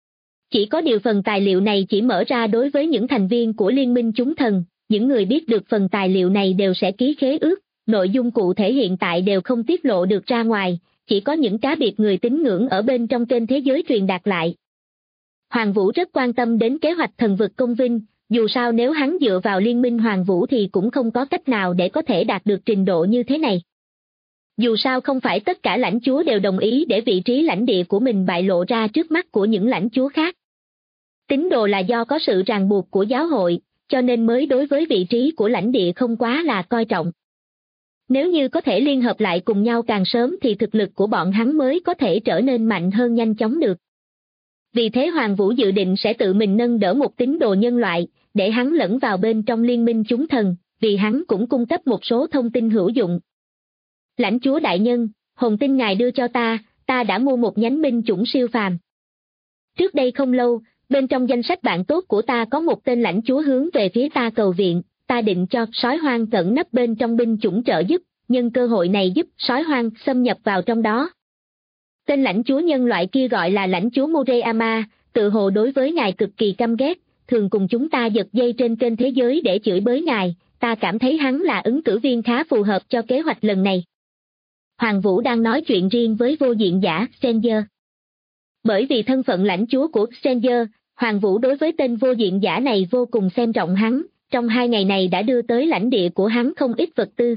S2: Chỉ có điều phần tài liệu này chỉ mở ra đối với những thành viên của liên minh chúng thần, những người biết được phần tài liệu này đều sẽ ký khế ước, nội dung cụ thể hiện tại đều không tiết lộ được ra ngoài, chỉ có những cá biệt người tín ngưỡng ở bên trong kênh thế giới truyền đạt lại. Hoàng Vũ rất quan tâm đến kế hoạch thần vực công vinh, dù sao nếu hắn dựa vào liên minh Hoàng Vũ thì cũng không có cách nào để có thể đạt được trình độ như thế này. Dù sao không phải tất cả lãnh chúa đều đồng ý để vị trí lãnh địa của mình bại lộ ra trước mắt của những lãnh chúa khác. Tín đồ là do có sự ràng buộc của giáo hội, cho nên mới đối với vị trí của lãnh địa không quá là coi trọng. Nếu như có thể liên hợp lại cùng nhau càng sớm thì thực lực của bọn hắn mới có thể trở nên mạnh hơn nhanh chóng được. Vì thế Hoàng Vũ dự định sẽ tự mình nâng đỡ một tín đồ nhân loại, để hắn lẫn vào bên trong liên minh chúng thần, vì hắn cũng cung cấp một số thông tin hữu dụng. Lãnh chúa đại nhân, hồn tin ngài đưa cho ta đã mua một nhánh binh chủng siêu phàm. Trước đây không lâu, bên trong danh sách bạn tốt của ta có một tên lãnh chúa hướng về phía ta cầu viện, ta định cho sói hoang cẩn nấp bên trong binh chủng trợ giúp, nhân cơ hội này giúp sói hoang xâm nhập vào trong đó. Tên lãnh chúa nhân loại kia gọi là lãnh chúa Murayama, tự hồ đối với ngài cực kỳ căm ghét, thường cùng chúng ta giật dây trên kênh thế giới để chửi bới ngài, ta cảm thấy hắn là ứng cử viên khá phù hợp cho kế hoạch lần này. Hoàng Vũ đang nói chuyện riêng với vô diện giả Stranger. Bởi vì thân phận lãnh chúa của Stranger, Hoàng Vũ đối với tên vô diện giả này vô cùng xem trọng hắn, trong 2 ngày này đã đưa tới lãnh địa của hắn không ít vật tư.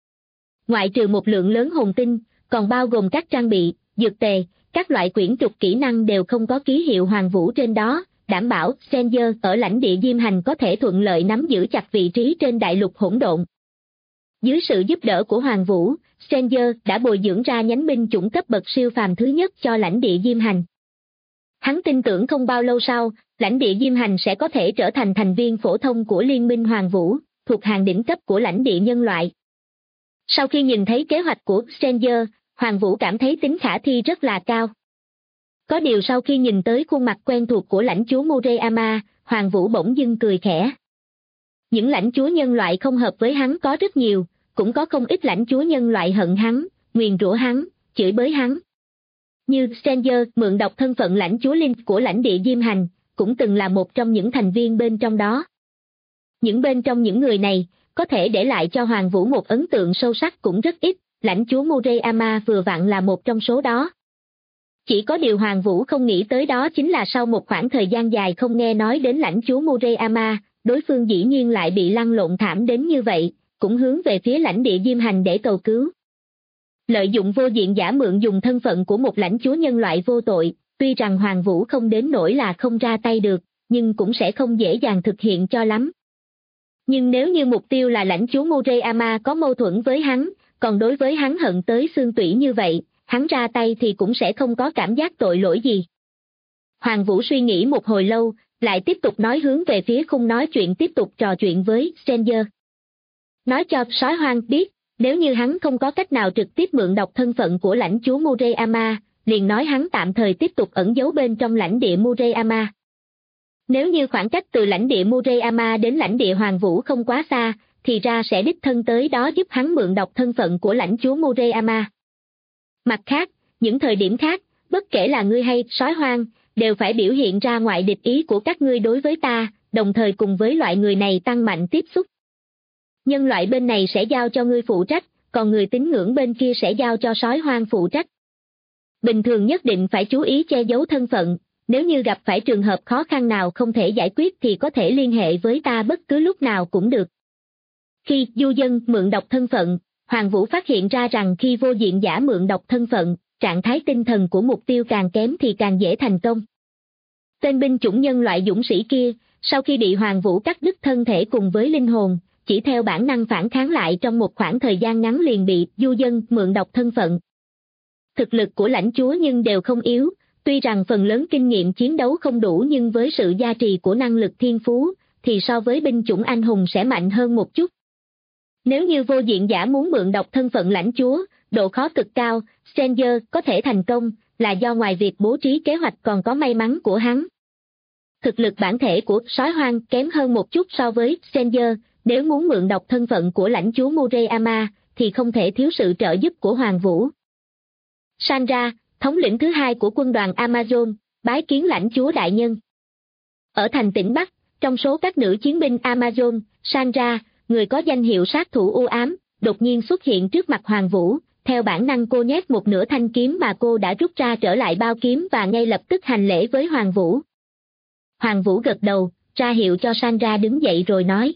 S2: Ngoại trừ một lượng lớn hồn tinh, còn bao gồm các trang bị, dược tề, các loại quyển trục kỹ năng đều không có ký hiệu Hoàng Vũ trên đó, đảm bảo Stranger ở lãnh địa Diêm Hành có thể thuận lợi nắm giữ chặt vị trí trên đại lục hỗn độn. Dưới sự giúp đỡ của Hoàng Vũ, Stranger đã bồi dưỡng ra nhánh binh chủng cấp bậc siêu phàm thứ nhất cho lãnh địa Diêm Hành. Hắn tin tưởng không bao lâu sau, lãnh địa Diêm Hành sẽ có thể trở thành thành viên phổ thông của Liên minh Hoàng Vũ, thuộc hàng đỉnh cấp của lãnh địa nhân loại. Sau khi nhìn thấy kế hoạch của Stranger, Hoàng Vũ cảm thấy tính khả thi rất là cao. Có điều sau khi nhìn tới khuôn mặt quen thuộc của lãnh chúa Murayama, Hoàng Vũ bỗng dưng cười khẽ. Những lãnh chúa nhân loại không hợp với hắn có rất nhiều, cũng có không ít lãnh chúa nhân loại hận hắn, nguyền rủa hắn, chửi bới hắn. Như Stranger mượn độc thân phận lãnh chúa Linh của lãnh địa Diêm Hành, cũng từng là một trong những thành viên bên trong đó. Bên trong những người này, có thể để lại cho Hoàng Vũ một ấn tượng sâu sắc cũng rất ít, lãnh chúa Murayama vừa vặn là một trong số đó. Chỉ có điều Hoàng Vũ không nghĩ tới đó chính là sau một khoảng thời gian dài không nghe nói đến lãnh chúa Murayama, đối phương dĩ nhiên lại bị lăn lộn thảm đến như vậy, cũng hướng về phía lãnh địa Diêm Hành để cầu cứu. Lợi dụng vô diện giả mượn dùng thân phận của một lãnh chúa nhân loại vô tội, tuy rằng Hoàng Vũ không đến nỗi là không ra tay được, nhưng cũng sẽ không dễ dàng thực hiện cho lắm. Nhưng nếu như mục tiêu là lãnh chúa Murayama có mâu thuẫn với hắn, còn đối với hắn hận tới xương tủy như vậy, hắn ra tay thì cũng sẽ không có cảm giác tội lỗi gì. Hoàng Vũ suy nghĩ một hồi lâu, lại tiếp tục nói hướng về phía khung nói chuyện tiếp tục trò chuyện với Stranger. Nói cho sói hoang biết, nếu như hắn không có cách nào trực tiếp mượn đọc thân phận của lãnh chúa Murayama, liền nói hắn tạm thời tiếp tục ẩn giấu bên trong lãnh địa Murayama. Nếu như khoảng cách từ lãnh địa Murayama đến lãnh địa Hoàng Vũ không quá xa, thì ra sẽ đích thân tới đó giúp hắn mượn đọc thân phận của lãnh chúa Murayama. Mặt khác, những thời điểm khác, bất kể là ngươi hay sói hoang, đều phải biểu hiện ra ngoài địch ý của các ngươi đối với ta, đồng thời cùng với loại người này tăng mạnh tiếp xúc. Nhân loại bên này sẽ giao cho ngươi phụ trách, còn người tín ngưỡng bên kia sẽ giao cho sói hoang phụ trách. Bình thường nhất định phải chú ý che giấu thân phận, nếu như gặp phải trường hợp khó khăn nào không thể giải quyết thì có thể liên hệ với ta bất cứ lúc nào cũng được. Khi du dân mượn đọc thân phận, Hoàng Vũ phát hiện ra rằng khi vô diện giả mượn đọc thân phận, trạng thái tinh thần của mục tiêu càng kém thì càng dễ thành công. Tên binh chủng nhân loại dũng sĩ kia, sau khi bị Hoàng Vũ cắt đứt thân thể cùng với linh hồn, chỉ theo bản năng phản kháng lại trong một khoảng thời gian ngắn liền bị du dân mượn đọc thân phận. Thực lực của lãnh chúa nhưng đều không yếu, tuy rằng phần lớn kinh nghiệm chiến đấu không đủ nhưng với sự gia trì của năng lực thiên phú, thì so với binh chủng anh hùng sẽ mạnh hơn một chút. Nếu như vô diện giả muốn mượn đọc thân phận lãnh chúa, độ khó cực cao, Stranger có thể thành công, là do ngoài việc bố trí kế hoạch còn có may mắn của hắn. Thực lực bản thể của sói hoang kém hơn một chút so với Stranger, nếu muốn mượn đọc thân phận của lãnh chúa Murayama, thì không thể thiếu sự trợ giúp của Hoàng Vũ. Sandra, thống lĩnh thứ hai của quân đoàn Amazon, bái kiến lãnh chúa đại nhân. Ở thành tỉnh Bắc, trong số các nữ chiến binh Amazon, Sandra, người có danh hiệu sát thủ u ám, đột nhiên xuất hiện trước mặt Hoàng Vũ, theo bản năng cô nhét một nửa thanh kiếm mà cô đã rút ra trở lại bao kiếm và ngay lập tức hành lễ với Hoàng Vũ. Hoàng Vũ gật đầu, ra hiệu cho Sandra đứng dậy rồi nói.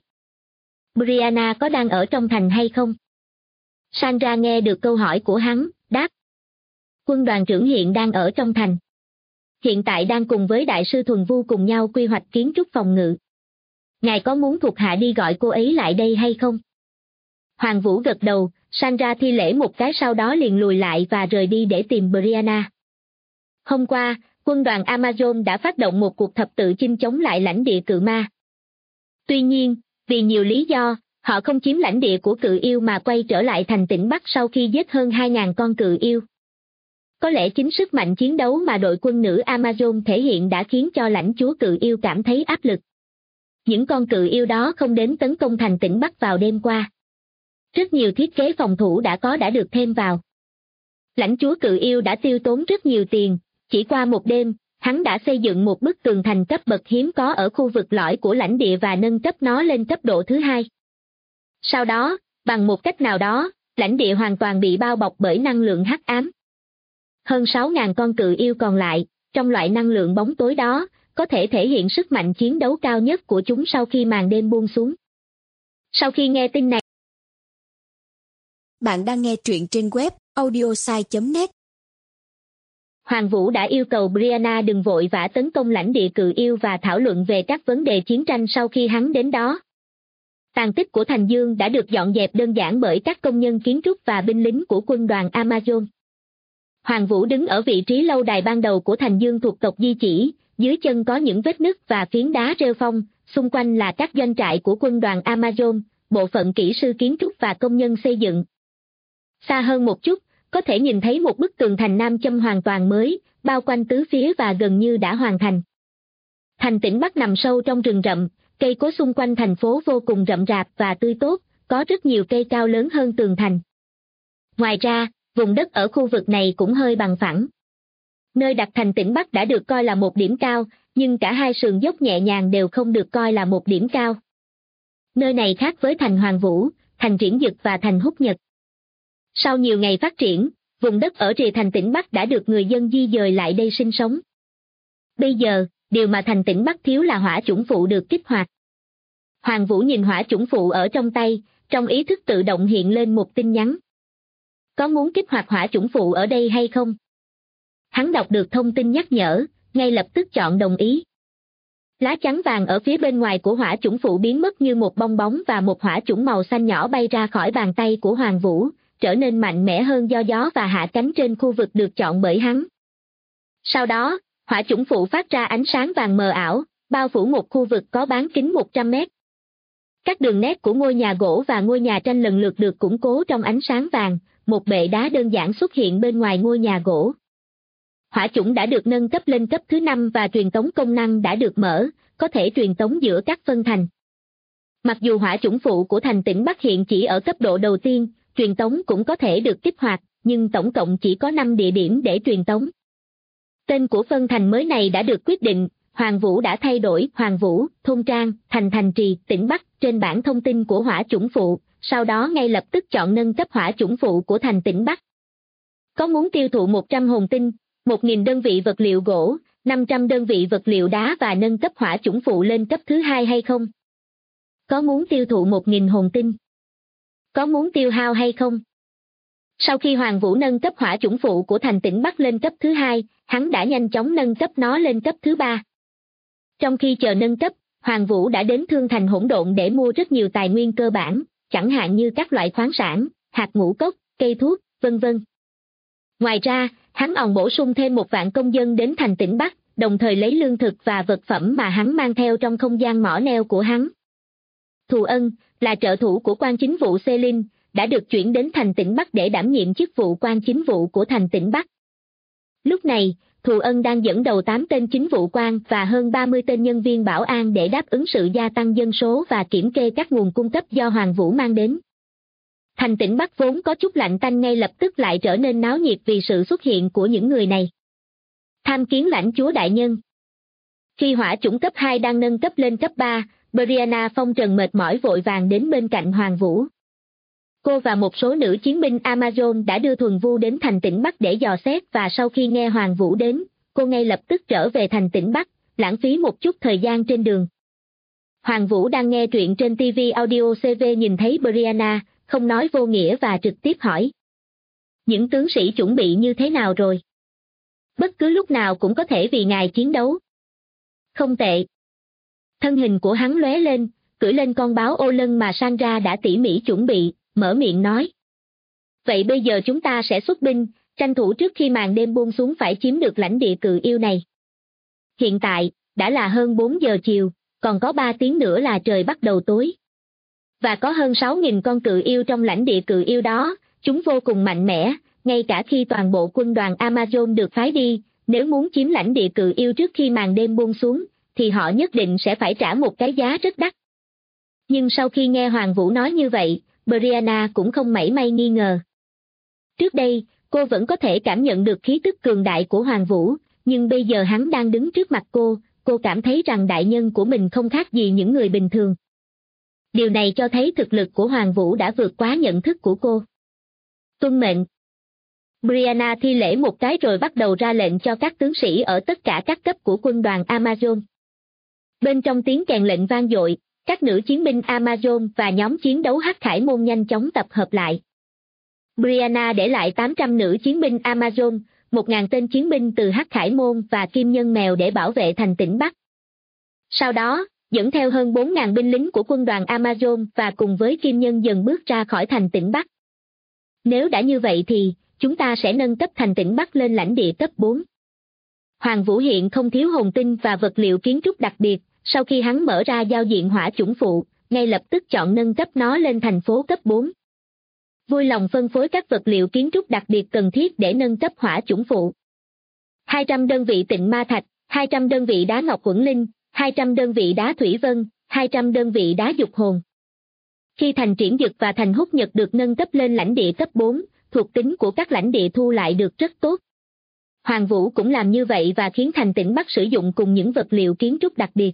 S2: Brianna có đang ở trong thành hay không? Sandra nghe được câu hỏi của hắn, đáp. Quân đoàn trưởng hiện đang ở trong thành. Hiện tại đang cùng với đại sư Thuần Vu cùng nhau quy hoạch kiến trúc phòng ngự. Ngài có muốn thuộc hạ đi gọi cô ấy lại đây hay không? Hoàng Vũ gật đầu, Sandra thi lễ một cái sau đó liền lùi lại và rời đi để tìm Brianna. Hôm qua, quân đoàn Amazon đã phát động một cuộc thập tự chinh chống lại lãnh địa cự ma. Tuy nhiên, vì nhiều lý do, họ không chiếm lãnh địa của cự yêu mà quay trở lại thành tỉnh Bắc sau khi giết hơn 2.000 con cự yêu. Có lẽ chính sức mạnh chiến đấu mà đội quân nữ Amazon thể hiện đã khiến cho lãnh chúa cự yêu cảm thấy áp lực. Những con cự yêu đó không đến tấn công thành tỉnh Bắc vào đêm qua. Rất nhiều thiết kế phòng thủ đã được thêm vào. Lãnh chúa cự yêu đã tiêu tốn rất nhiều tiền, chỉ qua một đêm, hắn đã xây dựng một bức tường thành cấp bậc hiếm có ở khu vực lõi của lãnh địa và nâng cấp nó lên cấp độ thứ 2. Sau đó, bằng một cách nào đó, lãnh địa hoàn toàn bị bao bọc bởi năng lượng hắc ám. Hơn 6.000 con cự yêu còn lại, trong loại năng lượng bóng tối đó, có thể thể hiện sức mạnh chiến đấu cao nhất của chúng sau khi màn đêm buông xuống. Sau khi nghe tin này,
S3: bạn đang nghe truyện trên web audiosai.net.
S2: Hoàng Vũ đã yêu cầu Brianna đừng vội vã tấn công lãnh địa cự yêu và thảo luận về các vấn đề chiến tranh sau khi hắn đến đó. Tàn tích của Thành Dương đã được dọn dẹp đơn giản bởi các công nhân kiến trúc và binh lính của quân đoàn Amazon. Hoàng Vũ đứng ở vị trí lâu đài ban đầu của Thành Dương thuộc tộc Di Chỉ, dưới chân có những vết nứt và phiến đá rêu phong, xung quanh là các doanh trại của quân đoàn Amazon, bộ phận kỹ sư kiến trúc và công nhân xây dựng. Xa hơn một chút, có thể nhìn thấy một bức tường thành nam châm hoàn toàn mới, bao quanh tứ phía và gần như đã hoàn thành. Thành tỉnh Bắc nằm sâu trong rừng rậm, cây cối xung quanh thành phố vô cùng rậm rạp và tươi tốt, có rất nhiều cây cao lớn hơn tường thành. Ngoài ra, vùng đất ở khu vực này cũng hơi bằng phẳng. Nơi đặt thành tỉnh Bắc đã được coi là một điểm cao, nhưng cả hai sườn dốc nhẹ nhàng đều không được coi là một điểm cao. Nơi này khác với thành Hoàng Vũ, thành Triển Dực và thành Húc Nhật. Sau nhiều ngày phát triển, vùng đất ở rìa thành tỉnh Bắc đã được người dân di dời lại đây sinh sống. Bây giờ, điều mà thành tỉnh Bắc thiếu là hỏa chủng phụ được kích hoạt. Hoàng Vũ nhìn hỏa chủng phụ ở trong tay, trong ý thức tự động hiện lên một tin nhắn. Có muốn kích hoạt hỏa chủng phụ ở đây hay không? Hắn đọc được thông tin nhắc nhở, ngay lập tức chọn đồng ý. Lá chắn vàng ở phía bên ngoài của hỏa chủng phụ biến mất như một bong bóng và một hỏa chủng màu xanh nhỏ bay ra khỏi bàn tay của Hoàng Vũ, trở nên mạnh mẽ hơn do gió và hạ cánh trên khu vực được chọn bởi hắn. Sau đó, hỏa chủng phụ phát ra ánh sáng vàng mờ ảo, bao phủ một khu vực có bán kính 100 mét. Các đường nét của ngôi nhà gỗ và ngôi nhà tranh lần lượt được củng cố trong ánh sáng vàng, một bệ đá đơn giản xuất hiện bên ngoài ngôi nhà gỗ. Hỏa chủng đã được nâng cấp lên cấp thứ 5 và truyền tống công năng đã được mở, có thể truyền tống giữa các phân thành. Mặc dù hỏa chủng phụ của thành tỉnh Bắc hiện chỉ ở cấp độ đầu tiên, truyền tống cũng có thể được kích hoạt, nhưng tổng cộng chỉ có 5 địa điểm để truyền tống. Tên của phân thành mới này đã được quyết định, Hoàng Vũ đã thay đổi Hoàng Vũ, thôn trang, thành trì, tỉnh Bắc trên bảng thông tin của hỏa chủng phụ, sau đó ngay lập tức chọn nâng cấp hỏa chủng phụ của thành tỉnh Bắc. Có muốn tiêu thụ 100 hồn tinh, 1.000 đơn vị vật liệu gỗ, 500 đơn vị vật liệu đá và nâng cấp hỏa chủng phụ lên cấp thứ 2 hay không? Có muốn tiêu thụ 1.000 hồn tinh? Có muốn tiêu hao hay không? Sau khi Hoàng Vũ nâng cấp hỏa chủng phụ của thành tỉnh Bắc lên cấp thứ 2, hắn đã nhanh chóng nâng cấp nó lên cấp thứ 3. Trong khi chờ nâng cấp, Hoàng Vũ đã đến Thương Thành Hỗn Độn để mua rất nhiều tài nguyên cơ bản, chẳng hạn như các loại khoáng sản, hạt ngũ cốc, cây thuốc, vân vân. Ngoài ra, hắn còn bổ sung thêm 1 vạn công dân đến thành tỉnh Bắc, đồng thời lấy lương thực và vật phẩm mà hắn mang theo trong không gian mỏ neo của hắn. Thù Ân, là trợ thủ của quan chính vụ Celine, đã được chuyển đến thành tỉnh Bắc để đảm nhiệm chức vụ quan chính vụ của thành tỉnh Bắc. Lúc này, Thù Ân đang dẫn đầu 8 tên chính vụ quan và hơn 30 tên nhân viên bảo an để đáp ứng sự gia tăng dân số và kiểm kê các nguồn cung cấp do Hoàng Vũ mang đến. Thành tỉnh Bắc vốn có chút lạnh tanh ngay lập tức lại trở nên náo nhiệt vì sự xuất hiện của những người này. Tham kiến lãnh chúa đại nhân. Khi hỏa chủng cấp 2 đang nâng cấp lên cấp 3, Brianna phong trần mệt mỏi vội vàng đến bên cạnh Hoàng Vũ. Cô và một số nữ chiến binh Amazon đã đưa Thuần Vu đến thành tỉnh Bắc để dò xét và sau khi nghe Hoàng Vũ đến, cô ngay lập tức trở về thành tỉnh Bắc, lãng phí một chút thời gian trên đường. Hoàng Vũ đang nghe truyện trên TV Audio CV nhìn thấy Brianna, không nói vô nghĩa và trực tiếp hỏi. Những tướng sĩ chuẩn bị như thế nào rồi? Bất cứ lúc nào cũng có thể vì ngài chiến đấu. Không tệ. Thân hình của hắn lóe lên, cưỡi lên con báo ô lân mà Sandra đã tỉ mỉ chuẩn bị, mở miệng nói. Vậy bây giờ chúng ta sẽ xuất binh, tranh thủ trước khi màn đêm buông xuống phải chiếm được lãnh địa cự yêu này. Hiện tại, đã là hơn 4 giờ chiều, còn có 3 tiếng nữa là trời bắt đầu tối. Và có hơn 6.000 con cự yêu trong lãnh địa cự yêu đó, chúng vô cùng mạnh mẽ, ngay cả khi toàn bộ quân đoàn Amazon được phái đi, nếu muốn chiếm lãnh địa cự yêu trước khi màn đêm buông xuống, thì họ nhất định sẽ phải trả một cái giá rất đắt. Nhưng sau khi nghe Hoàng Vũ nói như vậy, Brianna cũng không mảy may nghi ngờ. Trước đây, cô vẫn có thể cảm nhận được khí tức cường đại của Hoàng Vũ, nhưng bây giờ hắn đang đứng trước mặt cô cảm thấy rằng đại nhân của mình không khác gì những người bình thường. Điều này cho thấy thực lực của Hoàng Vũ đã vượt quá nhận thức của cô. Tuân mệnh. Brianna thi lễ một cái rồi bắt đầu ra lệnh cho các tướng sĩ ở tất cả các cấp của quân đoàn Amazon. Bên trong tiếng kèn lệnh vang dội, các nữ chiến binh Amazon và nhóm chiến đấu Hắc Khải Môn nhanh chóng tập hợp lại. Brianna để lại 800 nữ chiến binh Amazon, 1.000 tên chiến binh từ Hắc Khải Môn và Kim Nhân Mèo để bảo vệ thành tỉnh Bắc. Sau đó, dẫn theo hơn 4.000 binh lính của quân đoàn Amazon và cùng với Kim Nhân dần bước ra khỏi thành tỉnh Bắc. Nếu đã như vậy thì, chúng ta sẽ nâng cấp thành tỉnh Bắc lên lãnh địa cấp 4. Hoàng Vũ hiện không thiếu hồn tinh và vật liệu kiến trúc đặc biệt, sau khi hắn mở ra giao diện hỏa chủng phụ, ngay lập tức chọn nâng cấp nó lên thành phố cấp 4. Vui lòng phân phối các vật liệu kiến trúc đặc biệt cần thiết để nâng cấp hỏa chủng phụ. 200 đơn vị tịnh ma thạch, 200 đơn vị đá ngọc quẩn linh, 200 đơn vị đá thủy vân, 200 đơn vị đá dục hồn. Khi thành triển dực và thành húc nhật được nâng cấp lên lãnh địa cấp 4, thuộc tính của các lãnh địa thu lại được rất tốt. Hoàng Vũ cũng làm như vậy và khiến thành tỉnh Bắc sử dụng cùng những vật liệu kiến trúc đặc biệt.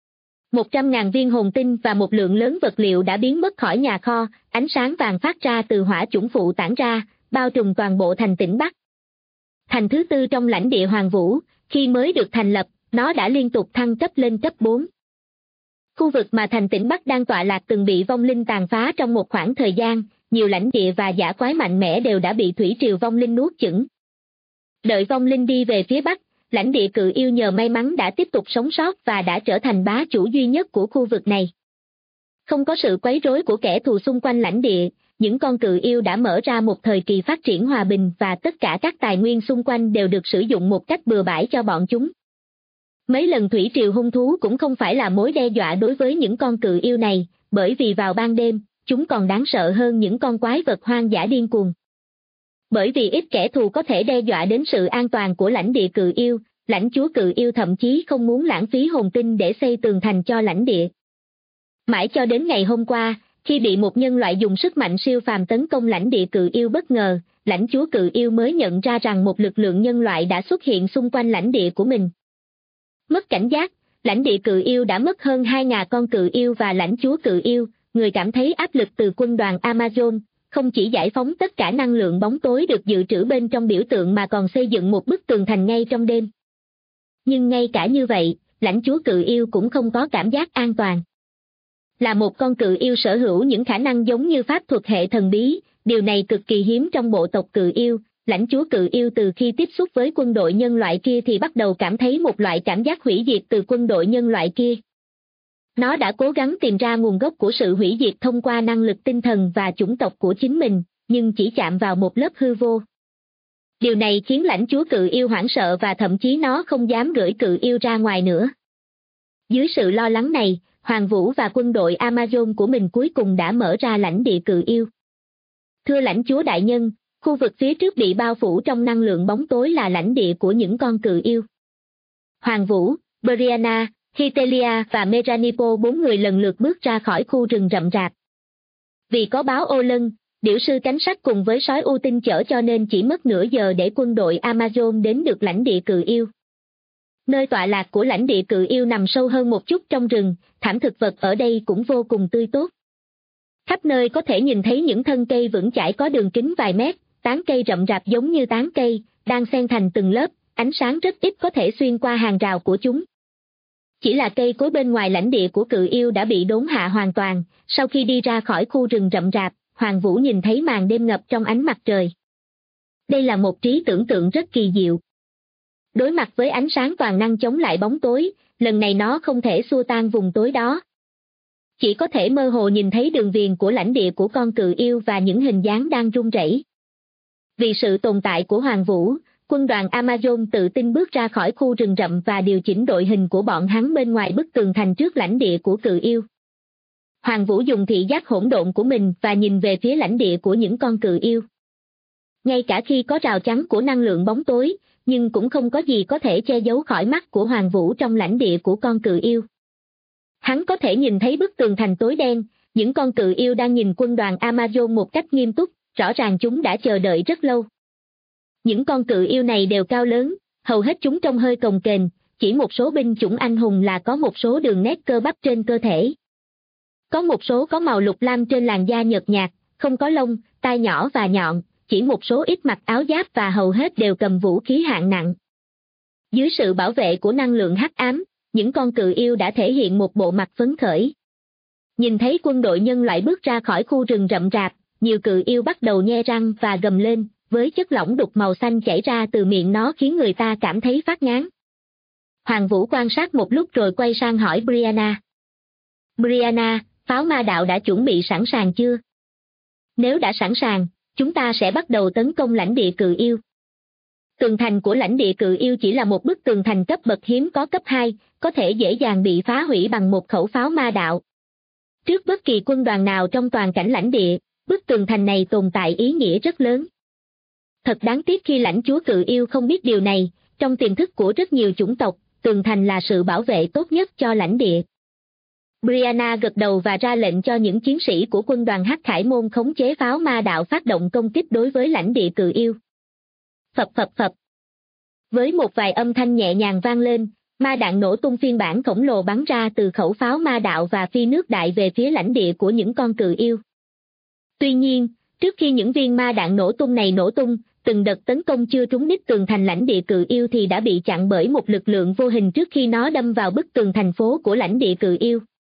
S2: 100.000 viên hồn tinh và một lượng lớn vật liệu đã biến mất khỏi nhà kho, ánh sáng vàng phát ra từ hỏa chủng phụ tản ra, bao trùm toàn bộ thành tỉnh Bắc. Thành thứ 4 trong lãnh địa Hoàng Vũ, khi mới được thành lập, nó đã liên tục thăng cấp lên cấp 4. Khu vực mà thành tỉnh Bắc đang tọa lạc từng bị vong linh tàn phá trong một khoảng thời gian, nhiều lãnh địa và dã quái mạnh mẽ đều đã bị thủy triều vong linh nuốt chửng. Đợi vong linh đi về phía Bắc, lãnh địa cự yêu nhờ may mắn đã tiếp tục sống sót và đã trở thành bá chủ duy nhất của khu vực này. Không có sự quấy rối của kẻ thù xung quanh lãnh địa, những con cự yêu đã mở ra một thời kỳ phát triển hòa bình và tất cả các tài nguyên xung quanh đều được sử dụng một cách bừa bãi cho bọn chúng. Mấy lần thủy triều hung thú cũng không phải là mối đe dọa đối với những con cự yêu này, bởi vì vào ban đêm, chúng còn đáng sợ hơn những con quái vật hoang dã điên cuồng. Bởi vì ít kẻ thù có thể đe dọa đến sự an toàn của lãnh địa cự yêu, lãnh chúa cự yêu thậm chí không muốn lãng phí hồn tinh để xây tường thành cho lãnh địa. Mãi cho đến ngày hôm qua, khi bị một nhân loại dùng sức mạnh siêu phàm tấn công lãnh địa cự yêu bất ngờ, lãnh chúa cự yêu mới nhận ra rằng một lực lượng nhân loại đã xuất hiện xung quanh lãnh địa của mình. Mất cảnh giác, lãnh địa cự yêu đã mất hơn 2.000 con cự yêu và lãnh chúa cự yêu, người cảm thấy áp lực từ quân đoàn Amazon, không chỉ giải phóng tất cả năng lượng bóng tối được dự trữ bên trong biểu tượng mà còn xây dựng một bức tường thành ngay trong đêm. Nhưng ngay cả như vậy, lãnh chúa cự yêu cũng không có cảm giác an toàn. Là một con cự yêu sở hữu những khả năng giống như pháp thuật hệ thần bí, điều này cực kỳ hiếm trong bộ tộc cự yêu. Lãnh chúa cự yêu từ khi tiếp xúc với quân đội nhân loại kia thì bắt đầu cảm thấy một loại cảm giác hủy diệt từ quân đội nhân loại kia. Nó đã cố gắng tìm ra nguồn gốc của sự hủy diệt thông qua năng lực tinh thần và chủng tộc của chính mình, nhưng chỉ chạm vào một lớp hư vô. Điều này khiến lãnh chúa cự yêu hoảng sợ và thậm chí nó không dám gửi cự yêu ra ngoài nữa. Dưới sự lo lắng này, Hoàng Vũ và quân đội Amazon của mình cuối cùng đã mở ra lãnh địa cự yêu. Thưa lãnh chúa đại nhân, khu vực phía trước bị bao phủ trong năng lượng bóng tối là lãnh địa của những con cự yêu. Hoàng Vũ, Brianna, Hitelia và Meranipo 4 người lần lượt bước ra khỏi khu rừng rậm rạp. Vì có báo ô lân, điểu sư cánh sắt cùng với sói ưu tinh chở cho nên chỉ mất nửa giờ để quân đội Amazon đến được lãnh địa cự yêu. Nơi tọa lạc của lãnh địa cự yêu nằm sâu hơn một chút trong rừng, thảm thực vật ở đây cũng vô cùng tươi tốt. Khắp nơi có thể nhìn thấy những thân cây vững chãi có đường kính vài mét, tán cây rậm rạp giống như tán cây, đang xen thành từng lớp, ánh sáng rất ít có thể xuyên qua hàng rào của chúng. Chỉ là cây cối bên ngoài lãnh địa của cự yêu đã bị đốn hạ hoàn toàn, sau khi đi ra khỏi khu rừng rậm rạp, Hoàng Vũ nhìn thấy màn đêm ngập trong ánh mặt trời. Đây là một trí tưởng tượng rất kỳ diệu. Đối mặt với ánh sáng toàn năng chống lại bóng tối, lần này nó không thể xua tan vùng tối đó. Chỉ có thể mơ hồ nhìn thấy đường viền của lãnh địa của con cự yêu và những hình dáng đang rung rẩy. Vì sự tồn tại của Hoàng Vũ, quân đoàn Amazon tự tin bước ra khỏi khu rừng rậm và điều chỉnh đội hình của bọn hắn bên ngoài bức tường thành trước lãnh địa của cự yêu. Hoàng Vũ dùng thị giác hỗn độn của mình và nhìn về phía lãnh địa của những con cự yêu. Ngay cả khi có rào chắn của năng lượng bóng tối, nhưng cũng không có gì có thể che giấu khỏi mắt của Hoàng Vũ trong lãnh địa của con cự yêu. Hắn có thể nhìn thấy bức tường thành tối đen, những con cự yêu đang nhìn quân đoàn Amazon một cách nghiêm túc, rõ ràng chúng đã chờ đợi rất lâu. Những con cự yêu này đều cao lớn, hầu hết chúng trông hơi cồng kềnh, chỉ một số binh chủng anh hùng là có một số đường nét cơ bắp trên cơ thể. Có một số có màu lục lam trên làn da nhợt nhạt, không có lông, tai nhỏ và nhọn, chỉ một số ít mặc áo giáp và hầu hết đều cầm vũ khí hạng nặng. Dưới sự bảo vệ của năng lượng hắc ám, những con cự yêu đã thể hiện một bộ mặt phấn khởi. Nhìn thấy quân đội nhân loại bước ra khỏi khu rừng rậm rạp, nhiều cự yêu bắt đầu nhe răng và gầm lên, với chất lỏng đục màu xanh chảy ra từ miệng nó khiến người ta cảm thấy phát ngán. Hoàng Vũ quan sát một lúc rồi quay sang hỏi Brianna. Brianna, pháo ma đạo đã chuẩn bị sẵn sàng chưa? Nếu đã sẵn sàng, chúng ta sẽ bắt đầu tấn công lãnh địa cự yêu. Tường thành của lãnh địa cự yêu chỉ là một bức tường thành cấp bậc hiếm có cấp 2, có thể dễ dàng bị phá hủy bằng một khẩu pháo ma đạo. Trước bất kỳ quân đoàn nào trong toàn cảnh lãnh địa, bức tường thành này tồn tại ý nghĩa rất lớn. Thật đáng tiếc khi lãnh chúa cự yêu không biết điều này, trong tiềm thức của rất nhiều chủng tộc, tường thành là sự bảo vệ tốt nhất cho lãnh địa. Brianna gật đầu và ra lệnh cho những chiến sĩ của quân đoàn Hắc Khải Môn khống chế pháo ma đạo phát động công kích đối với lãnh địa cự yêu. Phập phập phập. Với một vài âm thanh nhẹ nhàng vang lên, ma đạn nổ tung phiên bản khổng lồ bắn ra từ khẩu pháo ma đạo và phi nước đại về phía lãnh địa của những con cự yêu. Tuy nhiên, trước khi những viên ma đạn nổ tung này nổ tung, từng đợt tấn công chưa trúng đích tường thành lãnh địa cự yêu thì đã bị chặn bởi một lực lượng vô hình trước khi nó đâm vào bức tường thành phố của lãnh địa cự yêu.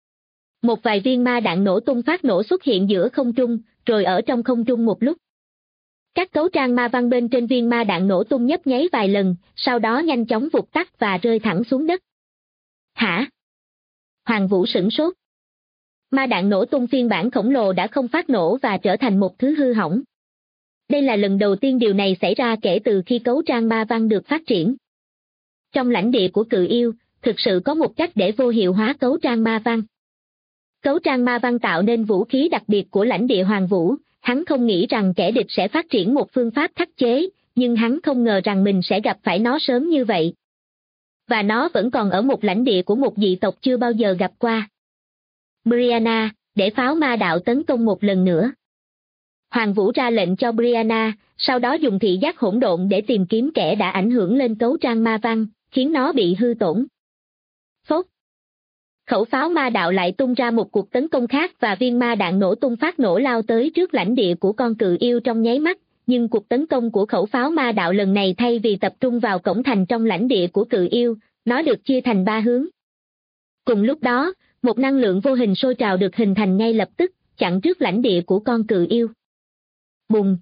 S2: Một vài viên ma đạn nổ tung phát nổ xuất hiện giữa không trung, rồi ở trong không trung một lúc. Các cấu trang ma văn bên trên viên ma đạn nổ tung nhấp nháy vài lần, sau đó nhanh chóng vụt tắt và rơi thẳng xuống đất. Hả? Hoàng Vũ sửng sốt. Ma đạn nổ tung phiên bản khổng lồ đã không phát nổ và trở thành một thứ hư hỏng. Đây là lần đầu tiên điều này xảy ra kể từ khi cấu trang ma văn được phát triển. Trong lãnh địa của cự yêu, thực sự có một cách để vô hiệu hóa cấu trang ma văn. Cấu trang ma văn tạo nên vũ khí đặc biệt của lãnh địa Hoàng Vũ, hắn không nghĩ rằng kẻ địch sẽ phát triển một phương pháp khắc chế, nhưng hắn không ngờ rằng mình sẽ gặp phải nó sớm như vậy. Và nó vẫn còn ở một lãnh địa của một dị tộc chưa bao giờ gặp qua. Brianna, để pháo ma đạo tấn công một lần nữa. Hoàng Vũ ra lệnh cho Brianna, sau đó dùng thị giác hỗn độn để tìm kiếm kẻ đã ảnh hưởng lên cấu trang ma văn, khiến nó bị hư tổn. Phốt. Khẩu pháo ma đạo lại tung ra một cuộc tấn công khác và viên ma đạn nổ tung phát nổ lao tới trước lãnh địa của con cự yêu trong nháy mắt, nhưng cuộc tấn công của khẩu pháo ma đạo lần này thay vì tập trung vào cổng thành trong lãnh địa của cự yêu, nó được chia thành 3 hướng. Cùng lúc đó, một năng lượng vô hình sôi trào được hình thành ngay lập tức, chặn trước lãnh địa của con cự yêu. Bùng!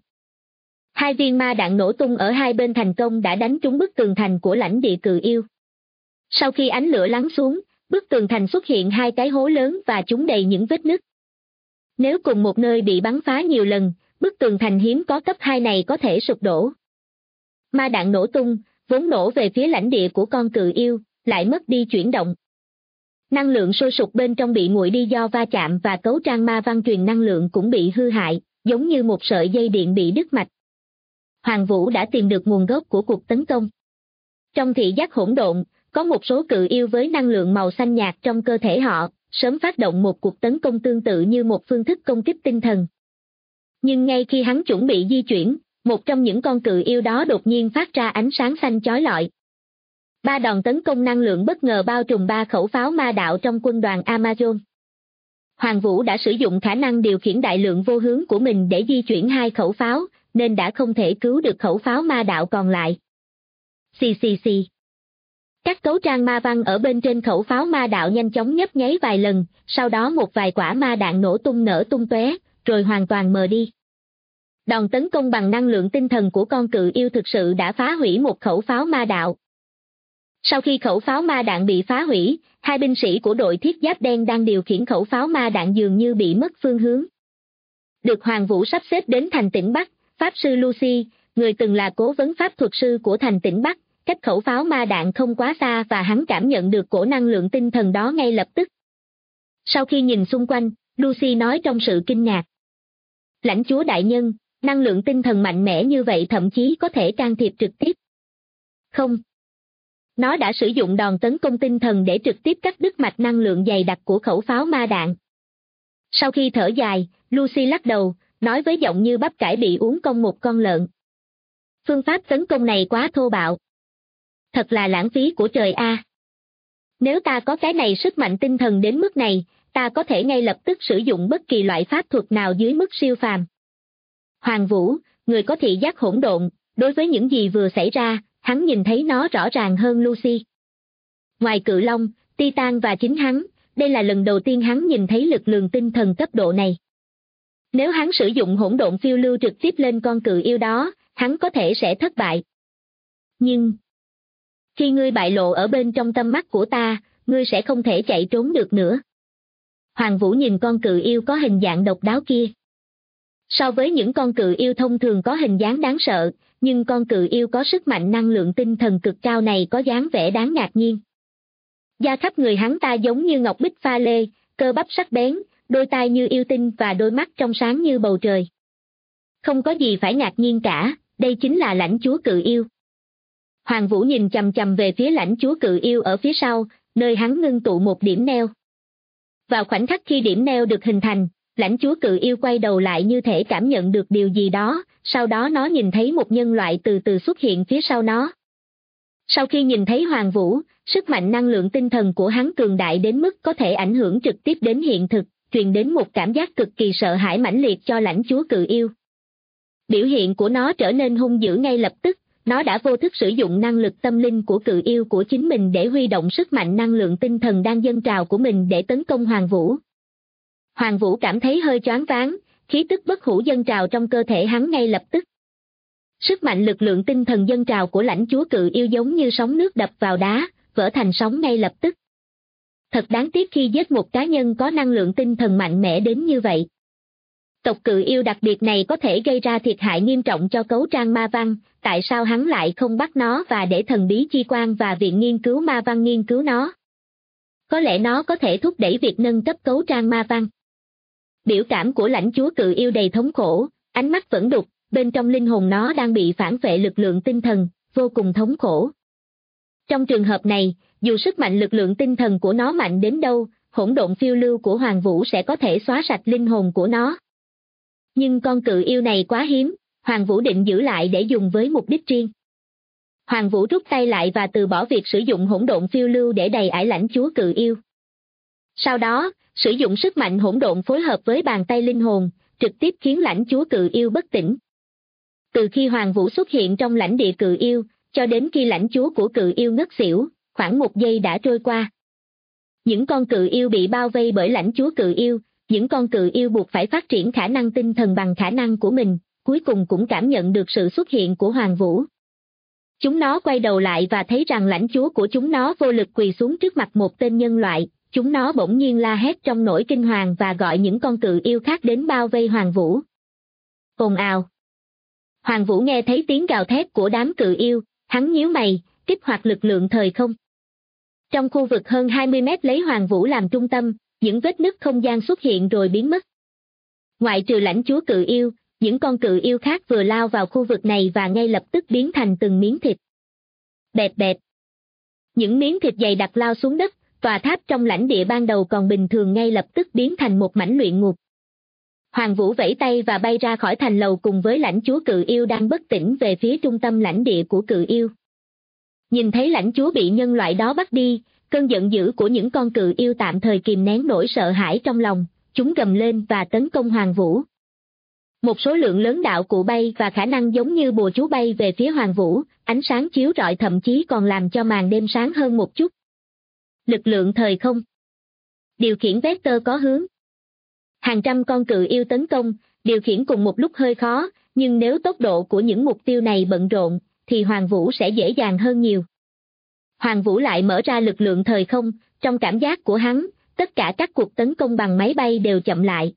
S2: 2 viên ma đạn nổ tung ở hai bên thành công đã đánh trúng bức tường thành của lãnh địa cự yêu. Sau khi ánh lửa lắng xuống, bức tường thành xuất hiện 2 cái hố lớn và chúng đầy những vết nứt. Nếu cùng một nơi bị bắn phá nhiều lần, bức tường thành hiếm có cấp 2 này có thể sụp đổ. Ma đạn nổ tung, vốn nổ về phía lãnh địa của con cự yêu, lại mất đi chuyển động. Năng lượng sôi sục bên trong bị nguội đi do va chạm và cấu trang ma văn truyền năng lượng cũng bị hư hại, giống như một sợi dây điện bị đứt mạch. Hoàng Vũ đã tìm được nguồn gốc của cuộc tấn công. Trong thị giác hỗn độn, có một số cự yêu với năng lượng màu xanh nhạt trong cơ thể họ, sớm phát động một cuộc tấn công tương tự như một phương thức công kích tinh thần. Nhưng ngay khi hắn chuẩn bị di chuyển, một trong những con cự yêu đó đột nhiên phát ra ánh sáng xanh chói lọi. 3 đòn tấn công năng lượng bất ngờ bao trùm 3 khẩu pháo ma đạo trong quân đoàn Amazon. Hoàng Vũ đã sử dụng khả năng điều khiển đại lượng vô hướng của mình để di chuyển 2 khẩu pháo, nên đã không thể cứu được khẩu pháo ma đạo còn lại. Xì xì xì. Các cấu trang ma văn ở bên trên khẩu pháo ma đạo nhanh chóng nhấp nháy vài lần, sau đó một vài quả ma đạn nổ tung nở tung tóe, rồi hoàn toàn mờ đi. Đòn tấn công bằng năng lượng tinh thần của con cự yêu thực sự đã phá hủy một khẩu pháo ma đạo. Sau khi khẩu pháo ma đạn bị phá hủy, 2 binh sĩ của đội thiết giáp đen đang điều khiển khẩu pháo ma đạn dường như bị mất phương hướng. Được Hoàng Vũ sắp xếp đến thành tỉnh Bắc, Pháp sư Lucy, người từng là cố vấn pháp thuật sư của thành tỉnh Bắc, cách khẩu pháo ma đạn không quá xa và hắn cảm nhận được cổ năng lượng tinh thần đó ngay lập tức. Sau khi nhìn xung quanh, Lucy nói trong sự kinh ngạc. Lãnh chúa đại nhân, năng lượng tinh thần mạnh mẽ như vậy thậm chí có thể can thiệp trực tiếp. Không. Nó đã sử dụng đòn tấn công tinh thần để trực tiếp cắt đứt mạch năng lượng dày đặc của khẩu pháo ma đạn. Sau khi thở dài, Lucy lắc đầu, nói với giọng như bắp cải bị uốn cong một con lợn. Phương pháp tấn công này quá thô bạo. Thật là lãng phí của trời a. Nếu ta có cái này sức mạnh tinh thần đến mức này, ta có thể ngay lập tức sử dụng bất kỳ loại pháp thuật nào dưới mức siêu phàm. Hoàng Vũ, người có thị giác hỗn độn, đối với những gì vừa xảy ra, hắn nhìn thấy nó rõ ràng hơn Lucy. Ngoài Cự Long, Titan và chính hắn, đây là lần đầu tiên hắn nhìn thấy lực lượng tinh thần cấp độ này. Nếu hắn sử dụng hỗn độn phiêu lưu trực tiếp lên con cự yêu đó, hắn có thể sẽ thất bại. Nhưng khi ngươi bại lộ ở bên trong tâm mắt của ta, ngươi sẽ không thể chạy trốn được nữa. Hoàng Vũ nhìn con cự yêu có hình dạng độc đáo kia. So với những con cự yêu thông thường có hình dáng đáng sợ, nhưng con cự yêu có sức mạnh năng lượng tinh thần cực cao này có dáng vẻ đáng ngạc nhiên. Da khắp người hắn ta giống như ngọc bích pha lê, cơ bắp sắc bén, đôi tai như yêu tinh và đôi mắt trong sáng như bầu trời. Không có gì phải ngạc nhiên cả, đây chính là lãnh chúa cự yêu. Hoàng Vũ nhìn chằm chằm về phía lãnh chúa cự yêu ở phía sau, nơi hắn ngưng tụ một điểm neo. Vào khoảnh khắc khi điểm neo được hình thành, lãnh chúa cự yêu quay đầu lại như thể cảm nhận được điều gì đó, sau đó nó nhìn thấy một nhân loại từ từ xuất hiện phía sau nó. Sau khi nhìn thấy Hoàng Vũ, sức mạnh năng lượng tinh thần của hắn cường đại đến mức có thể ảnh hưởng trực tiếp đến hiện thực, truyền đến một cảm giác cực kỳ sợ hãi mãnh liệt cho lãnh chúa cự yêu. Biểu hiện của nó trở nên hung dữ ngay lập tức, nó đã vô thức sử dụng năng lực tâm linh của cự yêu của chính mình để huy động sức mạnh năng lượng tinh thần đang dâng trào của mình để tấn công Hoàng Vũ. Hoàng Vũ cảm thấy hơi choáng váng, khí tức bất hủ dâng trào trong cơ thể hắn ngay lập tức. Sức mạnh lực lượng tinh thần dâng trào của lãnh chúa cự yêu giống như sóng nước đập vào đá, vỡ thành sóng ngay lập tức. Thật đáng tiếc khi giết một cá nhân có năng lượng tinh thần mạnh mẽ đến như vậy. Tộc cự yêu đặc biệt này có thể gây ra thiệt hại nghiêm trọng cho cấu trang ma văn, tại sao hắn lại không bắt nó và để thần bí chi quan và viện nghiên cứu ma văn nghiên cứu nó? Có lẽ nó có thể thúc đẩy việc nâng cấp cấu trang ma văn. Biểu cảm của lãnh chúa cự yêu đầy thống khổ, ánh mắt vẫn đục, bên trong linh hồn nó đang bị phản phệ lực lượng tinh thần, vô cùng thống khổ. Trong trường hợp này, dù sức mạnh lực lượng tinh thần của nó mạnh đến đâu, hỗn độn phiêu lưu của Hoàng Vũ sẽ có thể xóa sạch linh hồn của nó. Nhưng con cự yêu này quá hiếm, Hoàng Vũ định giữ lại để dùng với mục đích riêng. Hoàng Vũ rút tay lại và từ bỏ việc sử dụng hỗn độn phiêu lưu để đày ải lãnh chúa cự yêu. Sau đó, sử dụng sức mạnh hỗn độn phối hợp với bàn tay linh hồn, trực tiếp khiến lãnh chúa cự yêu bất tỉnh. Từ khi Hoàng Vũ xuất hiện trong lãnh địa cự yêu, cho đến khi lãnh chúa của cự yêu ngất xỉu, khoảng 1 giây đã trôi qua. Những con cự yêu bị bao vây bởi lãnh chúa cự yêu, những con cự yêu buộc phải phát triển khả năng tinh thần bằng khả năng của mình, cuối cùng cũng cảm nhận được sự xuất hiện của Hoàng Vũ. Chúng nó quay đầu lại và thấy rằng lãnh chúa của chúng nó vô lực quỳ xuống trước mặt một tên nhân loại, chúng nó bỗng nhiên la hét trong nỗi kinh hoàng và gọi những con cự yêu khác đến bao vây Hoàng Vũ. Ồn ào. Hoàng Vũ nghe thấy tiếng gào thét của đám cự yêu, hắn nhíu mày, kích hoạt lực lượng thời không. Trong khu vực hơn 20 mét lấy Hoàng Vũ làm trung tâm, những vết nứt không gian xuất hiện rồi biến mất. Ngoại trừ lãnh chúa cự yêu, những con cự yêu khác vừa lao vào khu vực này và ngay lập tức biến thành từng miếng thịt. Bẹt bẹt. Những miếng thịt dày đặc lao xuống đất, tòa tháp trong lãnh địa ban đầu còn bình thường ngay lập tức biến thành một mảnh luyện ngục. Hoàng Vũ vẫy tay và bay ra khỏi thành lầu cùng với lãnh chúa cự yêu đang bất tỉnh về phía trung tâm lãnh địa của cự yêu. Nhìn thấy lãnh chúa bị nhân loại đó bắt đi, cơn giận dữ của những con cự yêu tạm thời kìm nén nỗi sợ hãi trong lòng, chúng gầm lên và tấn công Hoàng Vũ. Một số lượng lớn đạo cụ bay và khả năng giống như bùa chú bay về phía Hoàng Vũ, ánh sáng chiếu rọi thậm chí còn làm cho màn đêm sáng hơn một chút. Lực lượng thời không. Điều khiển vector có hướng. Hàng trăm con cự yêu tấn công, điều khiển cùng một lúc hơi khó, nhưng nếu tốc độ của những mục tiêu này bận rộn, thì Hoàng Vũ sẽ dễ dàng hơn nhiều. Hoàng Vũ lại mở ra lực lượng thời không, trong cảm giác của hắn, tất cả các cuộc tấn công bằng máy bay đều chậm lại.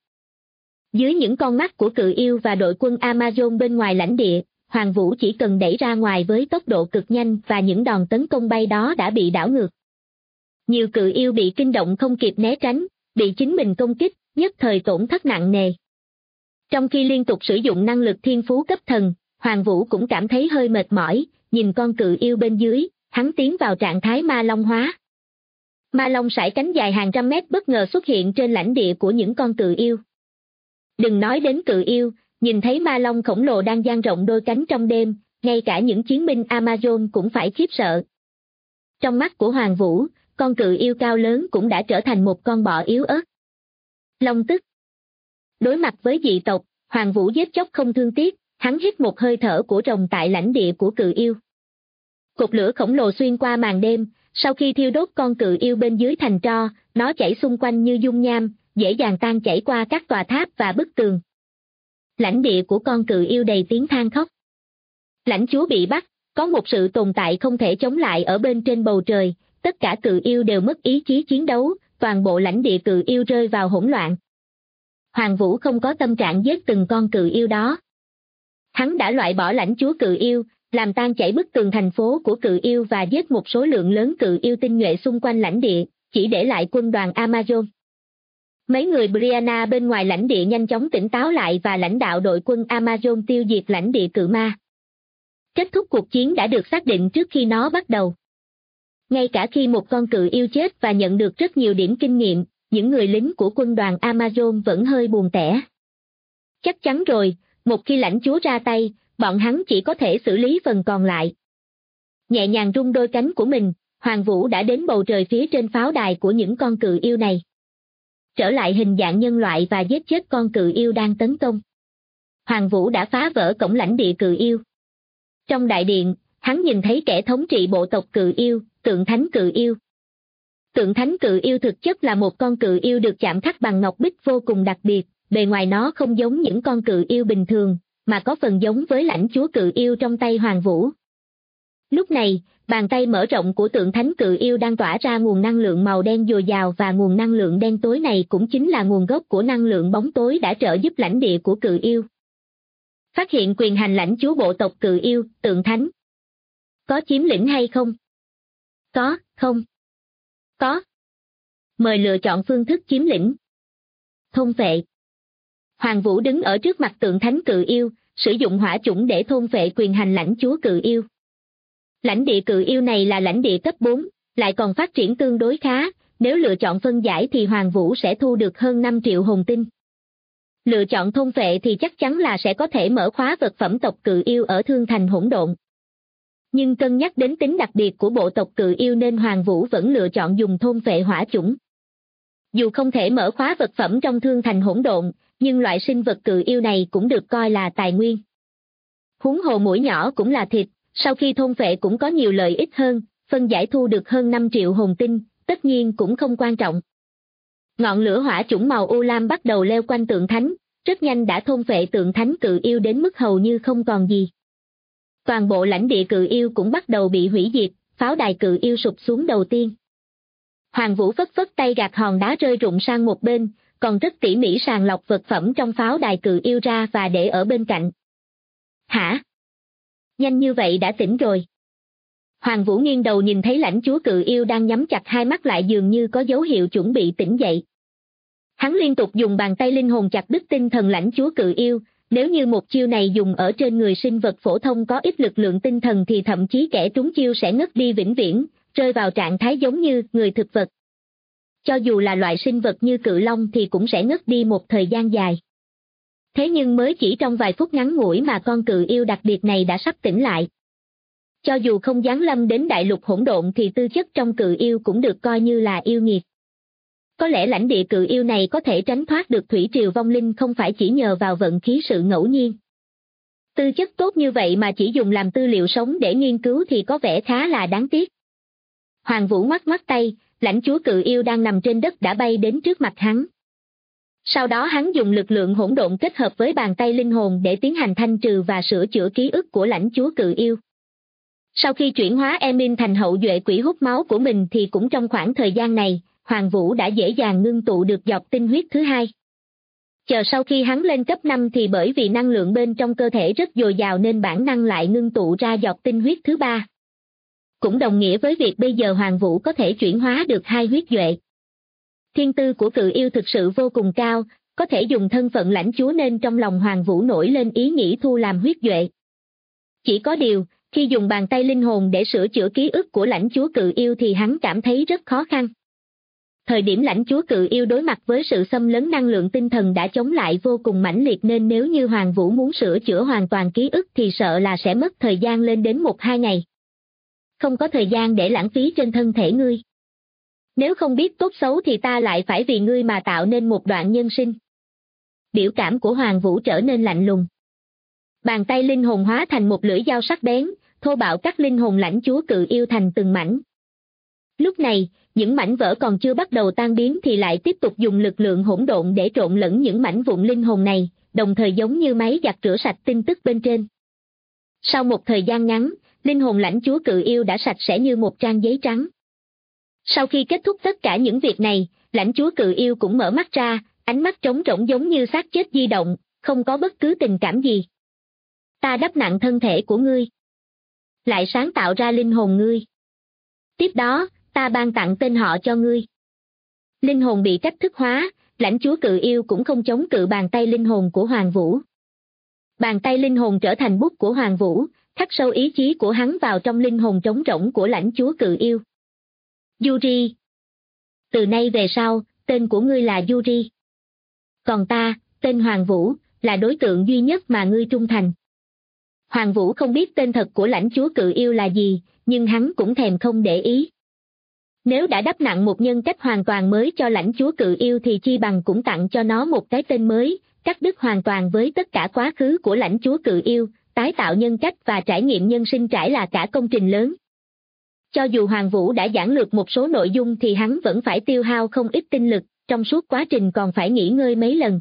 S2: Dưới những con mắt của cự yêu và đội quân Amazon bên ngoài lãnh địa, Hoàng Vũ chỉ cần đẩy ra ngoài với tốc độ cực nhanh và những đòn tấn công bay đó đã bị đảo ngược. Nhiều cự yêu bị kinh động không kịp né tránh, bị chính mình công kích, nhất thời tổn thất nặng nề. Trong khi liên tục sử dụng năng lực thiên phú cấp thần, Hoàng Vũ cũng cảm thấy hơi mệt mỏi, nhìn con cự yêu bên dưới, hắn tiến vào trạng thái ma long hóa. Ma long sải cánh dài hàng trăm mét bất ngờ xuất hiện trên lãnh địa của những con cự yêu. Đừng nói đến cự yêu, nhìn thấy ma long khổng lồ đang dang rộng đôi cánh trong đêm, ngay cả những chiến binh Amazon cũng phải khiếp sợ. Trong mắt của Hoàng Vũ, con cự yêu cao lớn cũng đã trở thành một con bọ yếu ớt. Long tức. Đối mặt với dị tộc, Hoàng Vũ giết chóc không thương tiếc, hắn hít một hơi thở của rồng tại lãnh địa của cự yêu. Cột lửa khổng lồ xuyên qua màn đêm, sau khi thiêu đốt con cự yêu bên dưới thành tro, nó chảy xung quanh như dung nham, dễ dàng tan chảy qua các tòa tháp và bức tường. Lãnh địa của con cự yêu đầy tiếng than khóc. Lãnh chúa bị bắt, có một sự tồn tại không thể chống lại ở bên trên bầu trời, tất cả cự yêu đều mất ý chí chiến đấu, toàn bộ lãnh địa cự yêu rơi vào hỗn loạn. Hoàng Vũ không có tâm trạng giết từng con cự yêu đó. Hắn đã loại bỏ lãnh chúa cự yêu, làm tan chảy bức tường thành phố của cự yêu và giết một số lượng lớn cự yêu tinh nhuệ xung quanh lãnh địa, chỉ để lại quân đoàn Amazon. Mấy người Brianna bên ngoài lãnh địa nhanh chóng tỉnh táo lại và lãnh đạo đội quân Amazon tiêu diệt lãnh địa cự ma. Kết thúc cuộc chiến đã được xác định trước khi nó bắt đầu. Ngay cả khi một con cự yêu chết và nhận được rất nhiều điểm kinh nghiệm, những người lính của quân đoàn Amazon vẫn hơi buồn tẻ. Chắc chắn rồi, một khi lãnh chúa ra tay, bọn hắn chỉ có thể xử lý phần còn lại. Nhẹ nhàng rung đôi cánh của mình, Hoàng Vũ đã đến bầu trời phía trên pháo đài của những con cự yêu này. Trở lại hình dạng nhân loại và giết chết con cự yêu đang tấn công. Hoàng Vũ đã phá vỡ cổng lãnh địa cự yêu. Trong đại điện, hắn nhìn thấy kẻ thống trị bộ tộc cự yêu, Tượng Thánh Cự Yêu. Tượng Thánh Cự Yêu thực chất là một con cự yêu được chạm khắc bằng ngọc bích vô cùng đặc biệt, bề ngoài nó không giống những con cự yêu bình thường, mà có phần giống với lãnh chúa cự yêu trong tay Hoàng Vũ. Lúc này, bàn tay mở rộng của Tượng Thánh Cự Yêu đang tỏa ra nguồn năng lượng màu đen dồi dào và nguồn năng lượng đen tối này cũng chính là nguồn gốc của năng lượng bóng tối đã trợ giúp lãnh địa của cự yêu. Phát hiện quyền hành lãnh chúa bộ tộc cự yêu, Tượng Thánh. Có chiếm lĩnh hay không? Có, không? Có. Mời lựa chọn phương thức chiếm lĩnh. Thôn phệ. Hoàng Vũ đứng ở trước mặt Tượng Thánh Cự Yêu, sử dụng hỏa chủng để thôn phệ quyền hành lãnh chúa cự yêu. Lãnh địa cự yêu này là lãnh địa cấp 4, lại còn phát triển tương đối khá, nếu lựa chọn phân giải thì Hoàng Vũ sẽ thu được hơn 5 triệu hồn tinh. Lựa chọn thôn phệ thì chắc chắn là sẽ có thể mở khóa vật phẩm tộc cự yêu ở Thương Thành Hỗn Độn. Nhưng cân nhắc đến tính đặc biệt của bộ tộc cự yêu nên Hoàng Vũ vẫn lựa chọn dùng thôn phệ hỏa chủng. Dù không thể mở khóa vật phẩm trong Thương Thành Hỗn Độn, nhưng loại sinh vật cự yêu này cũng được coi là tài nguyên. Huống hồ mũi nhỏ cũng là thịt, sau khi thôn phệ cũng có nhiều lợi ích hơn, phân giải thu được hơn 5 triệu hồn tinh, tất nhiên cũng không quan trọng. Ngọn lửa hỏa chủng màu u lam bắt đầu leo quanh tượng thánh, rất nhanh đã thôn phệ tượng thánh cự yêu đến mức hầu như không còn gì. Toàn bộ lãnh địa cự yêu cũng bắt đầu bị hủy diệt, pháo đài cự yêu sụp xuống đầu tiên. Hoàng Vũ phất phất tay gạt hòn đá rơi rụng sang một bên, còn rất tỉ mỉ sàng lọc vật phẩm trong pháo đài cự yêu ra và để ở bên cạnh. Hả? Nhanh như vậy đã tỉnh rồi. Hoàng Vũ nghiêng đầu nhìn thấy lãnh chúa cự yêu đang nhắm chặt hai mắt lại dường như có dấu hiệu chuẩn bị tỉnh dậy. Hắn liên tục dùng bàn tay linh hồn chặt đứt tinh thần lãnh chúa cự yêu, nếu như một chiêu này dùng ở trên người sinh vật phổ thông có ít lực lượng tinh thần thì thậm chí kẻ trúng chiêu sẽ ngất đi vĩnh viễn, rơi vào trạng thái giống như người thực vật. Cho dù là loại sinh vật như cự long thì cũng sẽ ngất đi một thời gian dài. Thế nhưng mới chỉ trong vài phút ngắn ngủi mà con cự yêu đặc biệt này đã sắp tỉnh lại. Cho dù không giáng lâm đến đại lục hỗn độn thì tư chất trong cự yêu cũng được coi như là yêu nghiệt. Có lẽ lãnh địa cự yêu này có thể tránh thoát được thủy triều vong linh không phải chỉ nhờ vào vận khí sự ngẫu nhiên. Tư chất tốt như vậy mà chỉ dùng làm tư liệu sống để nghiên cứu thì có vẻ khá là đáng tiếc. Hoàng Vũ ngoắc ngoắc tay, lãnh chúa cự yêu đang nằm trên đất đã bay đến trước mặt hắn. Sau đó hắn dùng lực lượng hỗn độn kết hợp với bàn tay linh hồn để tiến hành thanh trừ và sửa chữa ký ức của lãnh chúa cự yêu. Sau khi chuyển hóa Emin thành hậu duệ quỷ hút máu của mình thì cũng trong khoảng thời gian này, Hoàng Vũ đã dễ dàng ngưng tụ được giọt tinh huyết thứ hai. Chờ sau khi hắn lên cấp 5 thì bởi vì năng lượng bên trong cơ thể rất dồi dào nên bản năng lại ngưng tụ ra giọt tinh huyết thứ ba. Cũng đồng nghĩa với việc bây giờ Hoàng Vũ có thể chuyển hóa được 2 huyết duệ. Thiên tư của cự yêu thực sự vô cùng cao, có thể dùng thân phận lãnh chúa nên trong lòng Hoàng Vũ nổi lên ý nghĩ thu làm huyết duệ. Chỉ có điều, khi dùng bàn tay linh hồn để sửa chữa ký ức của lãnh chúa cự yêu thì hắn cảm thấy rất khó khăn. Thời điểm lãnh chúa cự yêu đối mặt với sự xâm lấn năng lượng tinh thần đã chống lại vô cùng mãnh liệt nên nếu như Hoàng Vũ muốn sửa chữa hoàn toàn ký ức thì sợ là sẽ mất thời gian lên đến 1-2 ngày. Không có thời gian để lãng phí trên thân thể ngươi. Nếu không biết tốt xấu thì ta lại phải vì ngươi mà tạo nên một đoạn nhân sinh. Biểu cảm của Hoàng Vũ trở nên lạnh lùng. Bàn tay linh hồn hóa thành một lưỡi dao sắc bén, thô bạo cắt linh hồn lãnh chúa cự yêu thành từng mảnh. Lúc này, những mảnh vỡ còn chưa bắt đầu tan biến thì lại tiếp tục dùng lực lượng hỗn độn để trộn lẫn những mảnh vụn linh hồn này, đồng thời giống như máy giặt rửa sạch tin tức bên trên. Sau một thời gian ngắn, linh hồn lãnh chúa cự yêu đã sạch sẽ như một trang giấy trắng. Sau khi kết thúc tất cả những việc này, lãnh chúa cự yêu cũng mở mắt ra, ánh mắt trống rỗng giống như xác chết di động, không có bất cứ tình cảm gì. Ta đắp nặng thân thể của ngươi, lại sáng tạo ra linh hồn ngươi. Tiếp đó, ta ban tặng tên họ cho ngươi. Linh hồn bị cách thức hóa, lãnh chúa cự yêu cũng không chống cự bàn tay linh hồn của Hoàng Vũ. Bàn tay linh hồn trở thành bút của Hoàng Vũ, khắc sâu ý chí của hắn vào trong linh hồn trống rỗng của lãnh chúa cự yêu. Yuri. Từ nay về sau, tên của ngươi là Yuri. Còn ta, tên Hoàng Vũ, là đối tượng duy nhất mà ngươi trung thành. Hoàng Vũ không biết tên thật của lãnh chúa cự yêu là gì, nhưng hắn cũng thèm không để ý. Nếu đã đắp nặng một nhân cách hoàn toàn mới cho lãnh chúa cự yêu thì chi bằng cũng tặng cho nó một cái tên mới, cắt đứt hoàn toàn với tất cả quá khứ của lãnh chúa cự yêu, tái tạo nhân cách và trải nghiệm nhân sinh trải là cả công trình lớn. Cho dù Hoàng Vũ đã giảng lược một số nội dung thì hắn vẫn phải tiêu hao không ít tinh lực, trong suốt quá trình còn phải nghỉ ngơi mấy lần.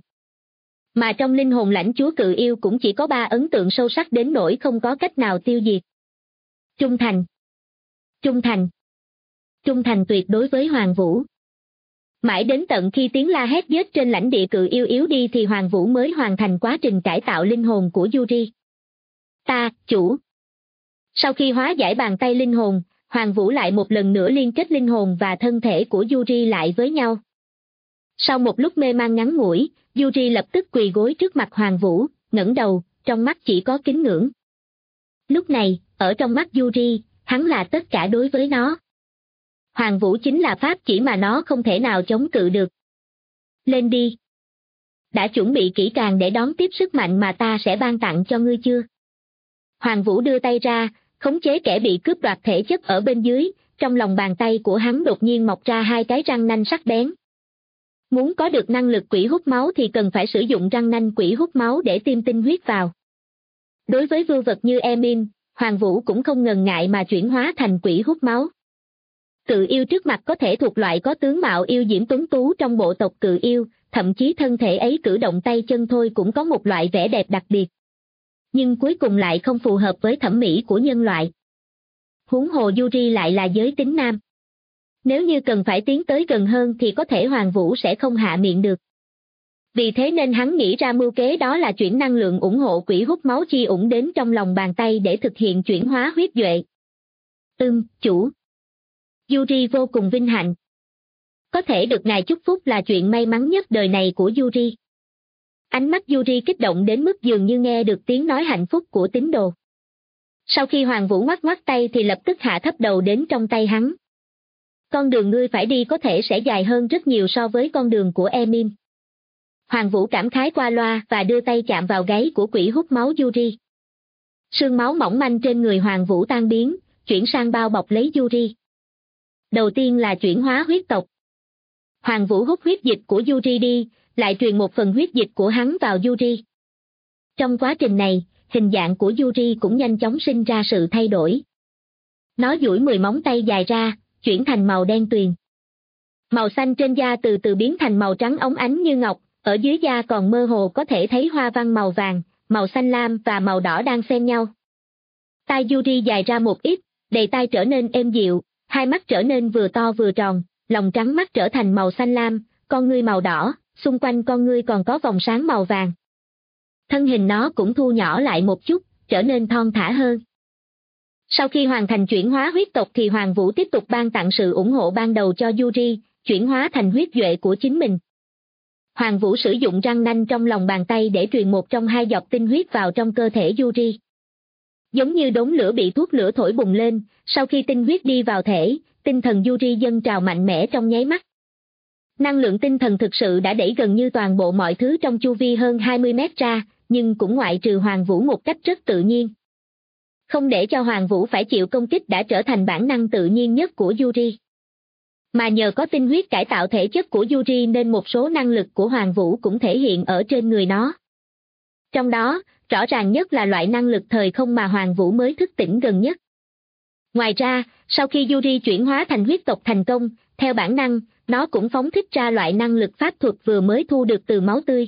S2: Mà trong linh hồn lãnh chúa cự yêu cũng chỉ có 3 ấn tượng sâu sắc đến nỗi không có cách nào tiêu diệt. Trung thành. Trung thành. Trung thành tuyệt đối với Hoàng Vũ. Mãi đến tận khi tiếng la hét giết trên lãnh địa cự yêu yếu đi thì Hoàng Vũ mới hoàn thành quá trình cải tạo linh hồn của Yuri. Ta, chủ. Sau khi hóa giải bàn tay linh hồn, Hoàng Vũ lại một lần nữa liên kết linh hồn và thân thể của Yuri lại với nhau. Sau một lúc mê man ngắn ngủi, Yuri lập tức quỳ gối trước mặt Hoàng Vũ, ngẩng đầu, trong mắt chỉ có kính ngưỡng. Lúc này, ở trong mắt Yuri, hắn là tất cả đối với nó. Hoàng Vũ chính là pháp chỉ mà nó không thể nào chống cự được. Lên đi. đã chuẩn bị kỹ càng để đón tiếp sức mạnh mà ta sẽ ban tặng cho ngươi chưa? Hoàng Vũ đưa tay ra, khống chế kẻ bị cướp đoạt thể chất ở bên dưới, trong lòng bàn tay của hắn đột nhiên mọc ra hai cái răng nanh sắc bén. Muốn có được năng lực quỷ hút máu thì cần phải sử dụng răng nanh quỷ hút máu để tiêm tinh huyết vào. Đối với vưu vật như Emin, Hoàng Vũ cũng không ngần ngại mà chuyển hóa thành quỷ hút máu. Cự yêu trước mặt có thể thuộc loại có tướng mạo yêu diễm tuấn tú trong bộ tộc cự yêu, thậm chí thân thể ấy cử động tay chân thôi cũng có một loại vẻ đẹp đặc biệt. Nhưng cuối cùng lại không phù hợp với thẩm mỹ của nhân loại. Huống hồ Yuri lại là giới tính nam. Nếu như cần phải tiến tới gần hơn thì có thể Hoàng Vũ sẽ không hạ miệng được. Vì thế nên hắn nghĩ ra mưu kế, đó là chuyển năng lượng ủng hộ quỷ hút máu chi ủng đến trong lòng bàn tay để thực hiện chuyển hóa huyết duệ. Chủ. Yuri vô cùng vinh hạnh. Có thể được ngài chúc phúc là chuyện may mắn nhất đời này của Yuri. Ánh mắt Yuri kích động đến mức dường như nghe được tiếng nói hạnh phúc của tín đồ. Sau khi Hoàng Vũ ngoắc ngoắc tay thì lập tức hạ thấp đầu đến trong tay hắn. Con đường ngươi phải đi có thể sẽ dài hơn rất nhiều so với con đường của Emin. Hoàng Vũ cảm khái qua loa và đưa tay chạm vào gáy của quỷ hút máu Yuri. Sương máu mỏng manh trên người Hoàng Vũ tan biến, chuyển sang bao bọc lấy Yuri. Đầu tiên là chuyển hóa huyết tộc. Hoàng Vũ hút huyết dịch của Yuri đi, lại truyền một phần huyết dịch của hắn vào Yuri. Trong quá trình này, hình dạng của Yuri cũng nhanh chóng sinh ra sự thay đổi. Nó duỗi 10 móng tay dài ra, chuyển thành màu đen tuyền. Màu xanh trên da từ từ biến thành màu trắng óng ánh như ngọc, ở dưới da còn mơ hồ có thể thấy hoa văn màu vàng, màu xanh lam và màu đỏ đang xen nhau. Tai Yuri dài ra một ít, đầy tai trở nên êm dịu, hai mắt trở nên vừa to vừa tròn, lòng trắng mắt trở thành màu xanh lam, con ngươi màu đỏ, xung quanh con ngươi còn có vòng sáng màu vàng. Thân hình nó cũng thu nhỏ lại một chút, trở nên thon thả hơn. Sau khi hoàn thành chuyển hóa huyết tộc thì Hoàng Vũ tiếp tục ban tặng sự ủng hộ ban đầu cho Yuri, chuyển hóa thành huyết duệ của chính mình. Hoàng Vũ sử dụng răng nanh trong lòng bàn tay để truyền một trong hai giọt tinh huyết vào trong cơ thể Yuri. Giống như đống lửa bị thuốc lửa thổi bùng lên, sau khi tinh huyết đi vào thể, tinh thần Yuri dâng trào mạnh mẽ trong nháy mắt. Năng lượng tinh thần thực sự đã đẩy gần như toàn bộ mọi thứ trong chu vi hơn 20 mét ra, nhưng cũng ngoại trừ Hoàng Vũ một cách rất tự nhiên. Không để cho Hoàng Vũ phải chịu công kích đã trở thành bản năng tự nhiên nhất của Yuri. Mà nhờ có tinh huyết cải tạo thể chất của Yuri nên một số năng lực của Hoàng Vũ cũng thể hiện ở trên người nó. Trong đó, rõ ràng nhất là loại năng lực thời không mà Hoàng Vũ mới thức tỉnh gần nhất. Ngoài ra, sau khi Yuri chuyển hóa thành huyết tộc thành công, theo bản năng, nó cũng phóng thích ra loại năng lực pháp thuật vừa mới thu được từ máu tươi.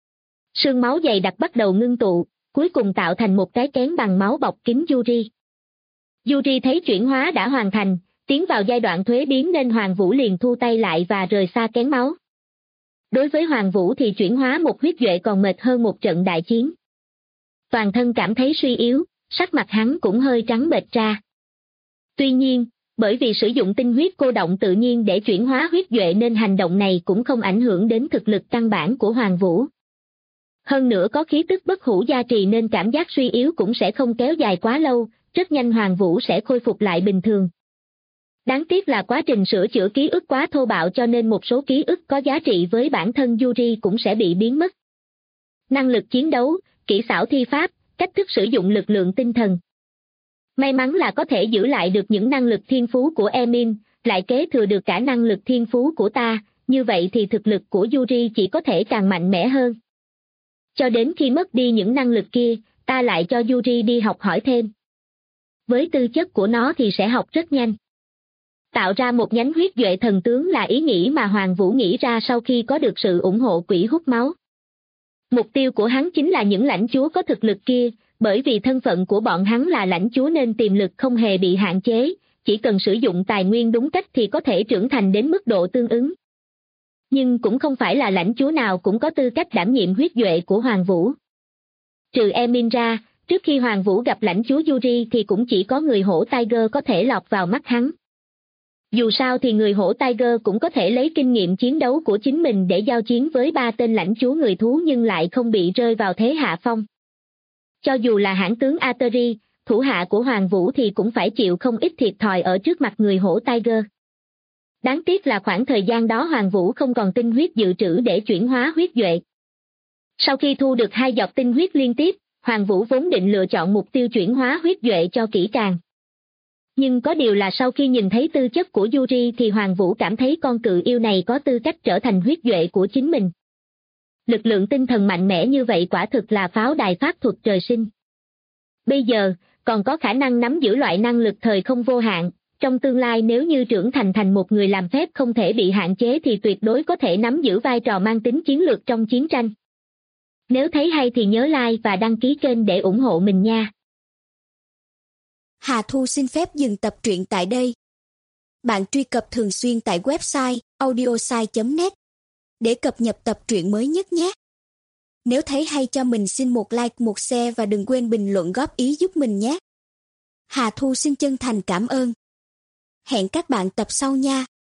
S2: Sương máu dày đặc bắt đầu ngưng tụ, cuối cùng tạo thành một cái kén bằng máu bọc kín Yuri. Yuri thấy chuyển hóa đã hoàn thành, tiến vào giai đoạn thuế biến nên Hoàng Vũ liền thu tay lại và rời xa kén máu. Đối với Hoàng Vũ thì chuyển hóa một huyết duệ còn mệt hơn một trận đại chiến. Toàn thân cảm thấy suy yếu, sắc mặt hắn cũng hơi trắng bệch ra. Tuy nhiên, bởi vì sử dụng tinh huyết cô động tự nhiên để chuyển hóa huyết duệ nên hành động này cũng không ảnh hưởng đến thực lực căn bản của Hoàng Vũ. Hơn nữa có khí tức bất hủ gia trì nên cảm giác suy yếu cũng sẽ không kéo dài quá lâu, rất nhanh Hoàng Vũ sẽ khôi phục lại bình thường. Đáng tiếc là quá trình sửa chữa ký ức quá thô bạo cho nên một số ký ức có giá trị với bản thân Yuri cũng sẽ bị biến mất. Năng lực chiến đấu, kỹ xảo thi pháp, cách thức sử dụng lực lượng tinh thần. May mắn là có thể giữ lại được những năng lực thiên phú của Emin, lại kế thừa được cả năng lực thiên phú của ta, như vậy thì thực lực của Yuri chỉ có thể càng mạnh mẽ hơn. Cho đến khi mất đi những năng lực kia, ta lại cho Yuri đi học hỏi thêm. Với tư chất của nó thì sẽ học rất nhanh. Tạo ra một nhánh huyết duệ thần tướng là ý nghĩ mà Hoàng Vũ nghĩ ra sau khi có được sự ủng hộ quỷ hút máu. Mục tiêu của hắn chính là những lãnh chúa có thực lực kia, bởi vì thân phận của bọn hắn là lãnh chúa nên tiềm lực không hề bị hạn chế, chỉ cần sử dụng tài nguyên đúng cách thì có thể trưởng thành đến mức độ tương ứng. Nhưng cũng không phải là lãnh chúa nào cũng có tư cách đảm nhiệm huyết duệ của Hoàng Vũ. Trừ Emin ra, trước khi Hoàng Vũ gặp lãnh chúa Yuri thì cũng chỉ có người hổ Tiger có thể lọt vào mắt hắn. Dù sao thì người hổ Tiger cũng có thể lấy kinh nghiệm chiến đấu của chính mình để giao chiến với 3 tên lãnh chúa người thú nhưng lại không bị rơi vào thế hạ phong. Cho dù là hãn tướng Ateri, thủ hạ của Hoàng Vũ thì cũng phải chịu không ít thiệt thòi ở trước mặt người hổ Tiger. Đáng tiếc là khoảng thời gian đó Hoàng Vũ không còn tinh huyết dự trữ để chuyển hóa huyết duệ. Sau khi thu được 2 giọt tinh huyết liên tiếp, Hoàng Vũ vốn định lựa chọn mục tiêu chuyển hóa huyết duệ cho kỹ càng. Nhưng có điều là sau khi nhìn thấy tư chất của Yuri thì Hoàng Vũ cảm thấy con cự yêu này có tư cách trở thành huyết duệ của chính mình. Lực lượng tinh thần mạnh mẽ như vậy quả thực là pháo đài pháp thuật trời sinh. Bây giờ, còn có khả năng nắm giữ loại năng lực thời không vô hạn, trong tương lai nếu như trưởng thành một người làm phép không thể bị hạn chế thì tuyệt đối có thể nắm giữ vai trò mang tính chiến lược trong chiến tranh. Nếu thấy hay thì nhớ like và đăng ký kênh để ủng hộ mình nha.
S3: Hà Thu xin phép dừng tập truyện tại đây. Bạn truy cập thường xuyên tại website audiosai.net để cập nhật tập truyện mới nhất nhé. Nếu thấy hay cho mình xin một like, một share và đừng quên bình luận góp ý giúp mình nhé. Hà Thu xin chân thành cảm ơn. Hẹn các bạn tập sau nha.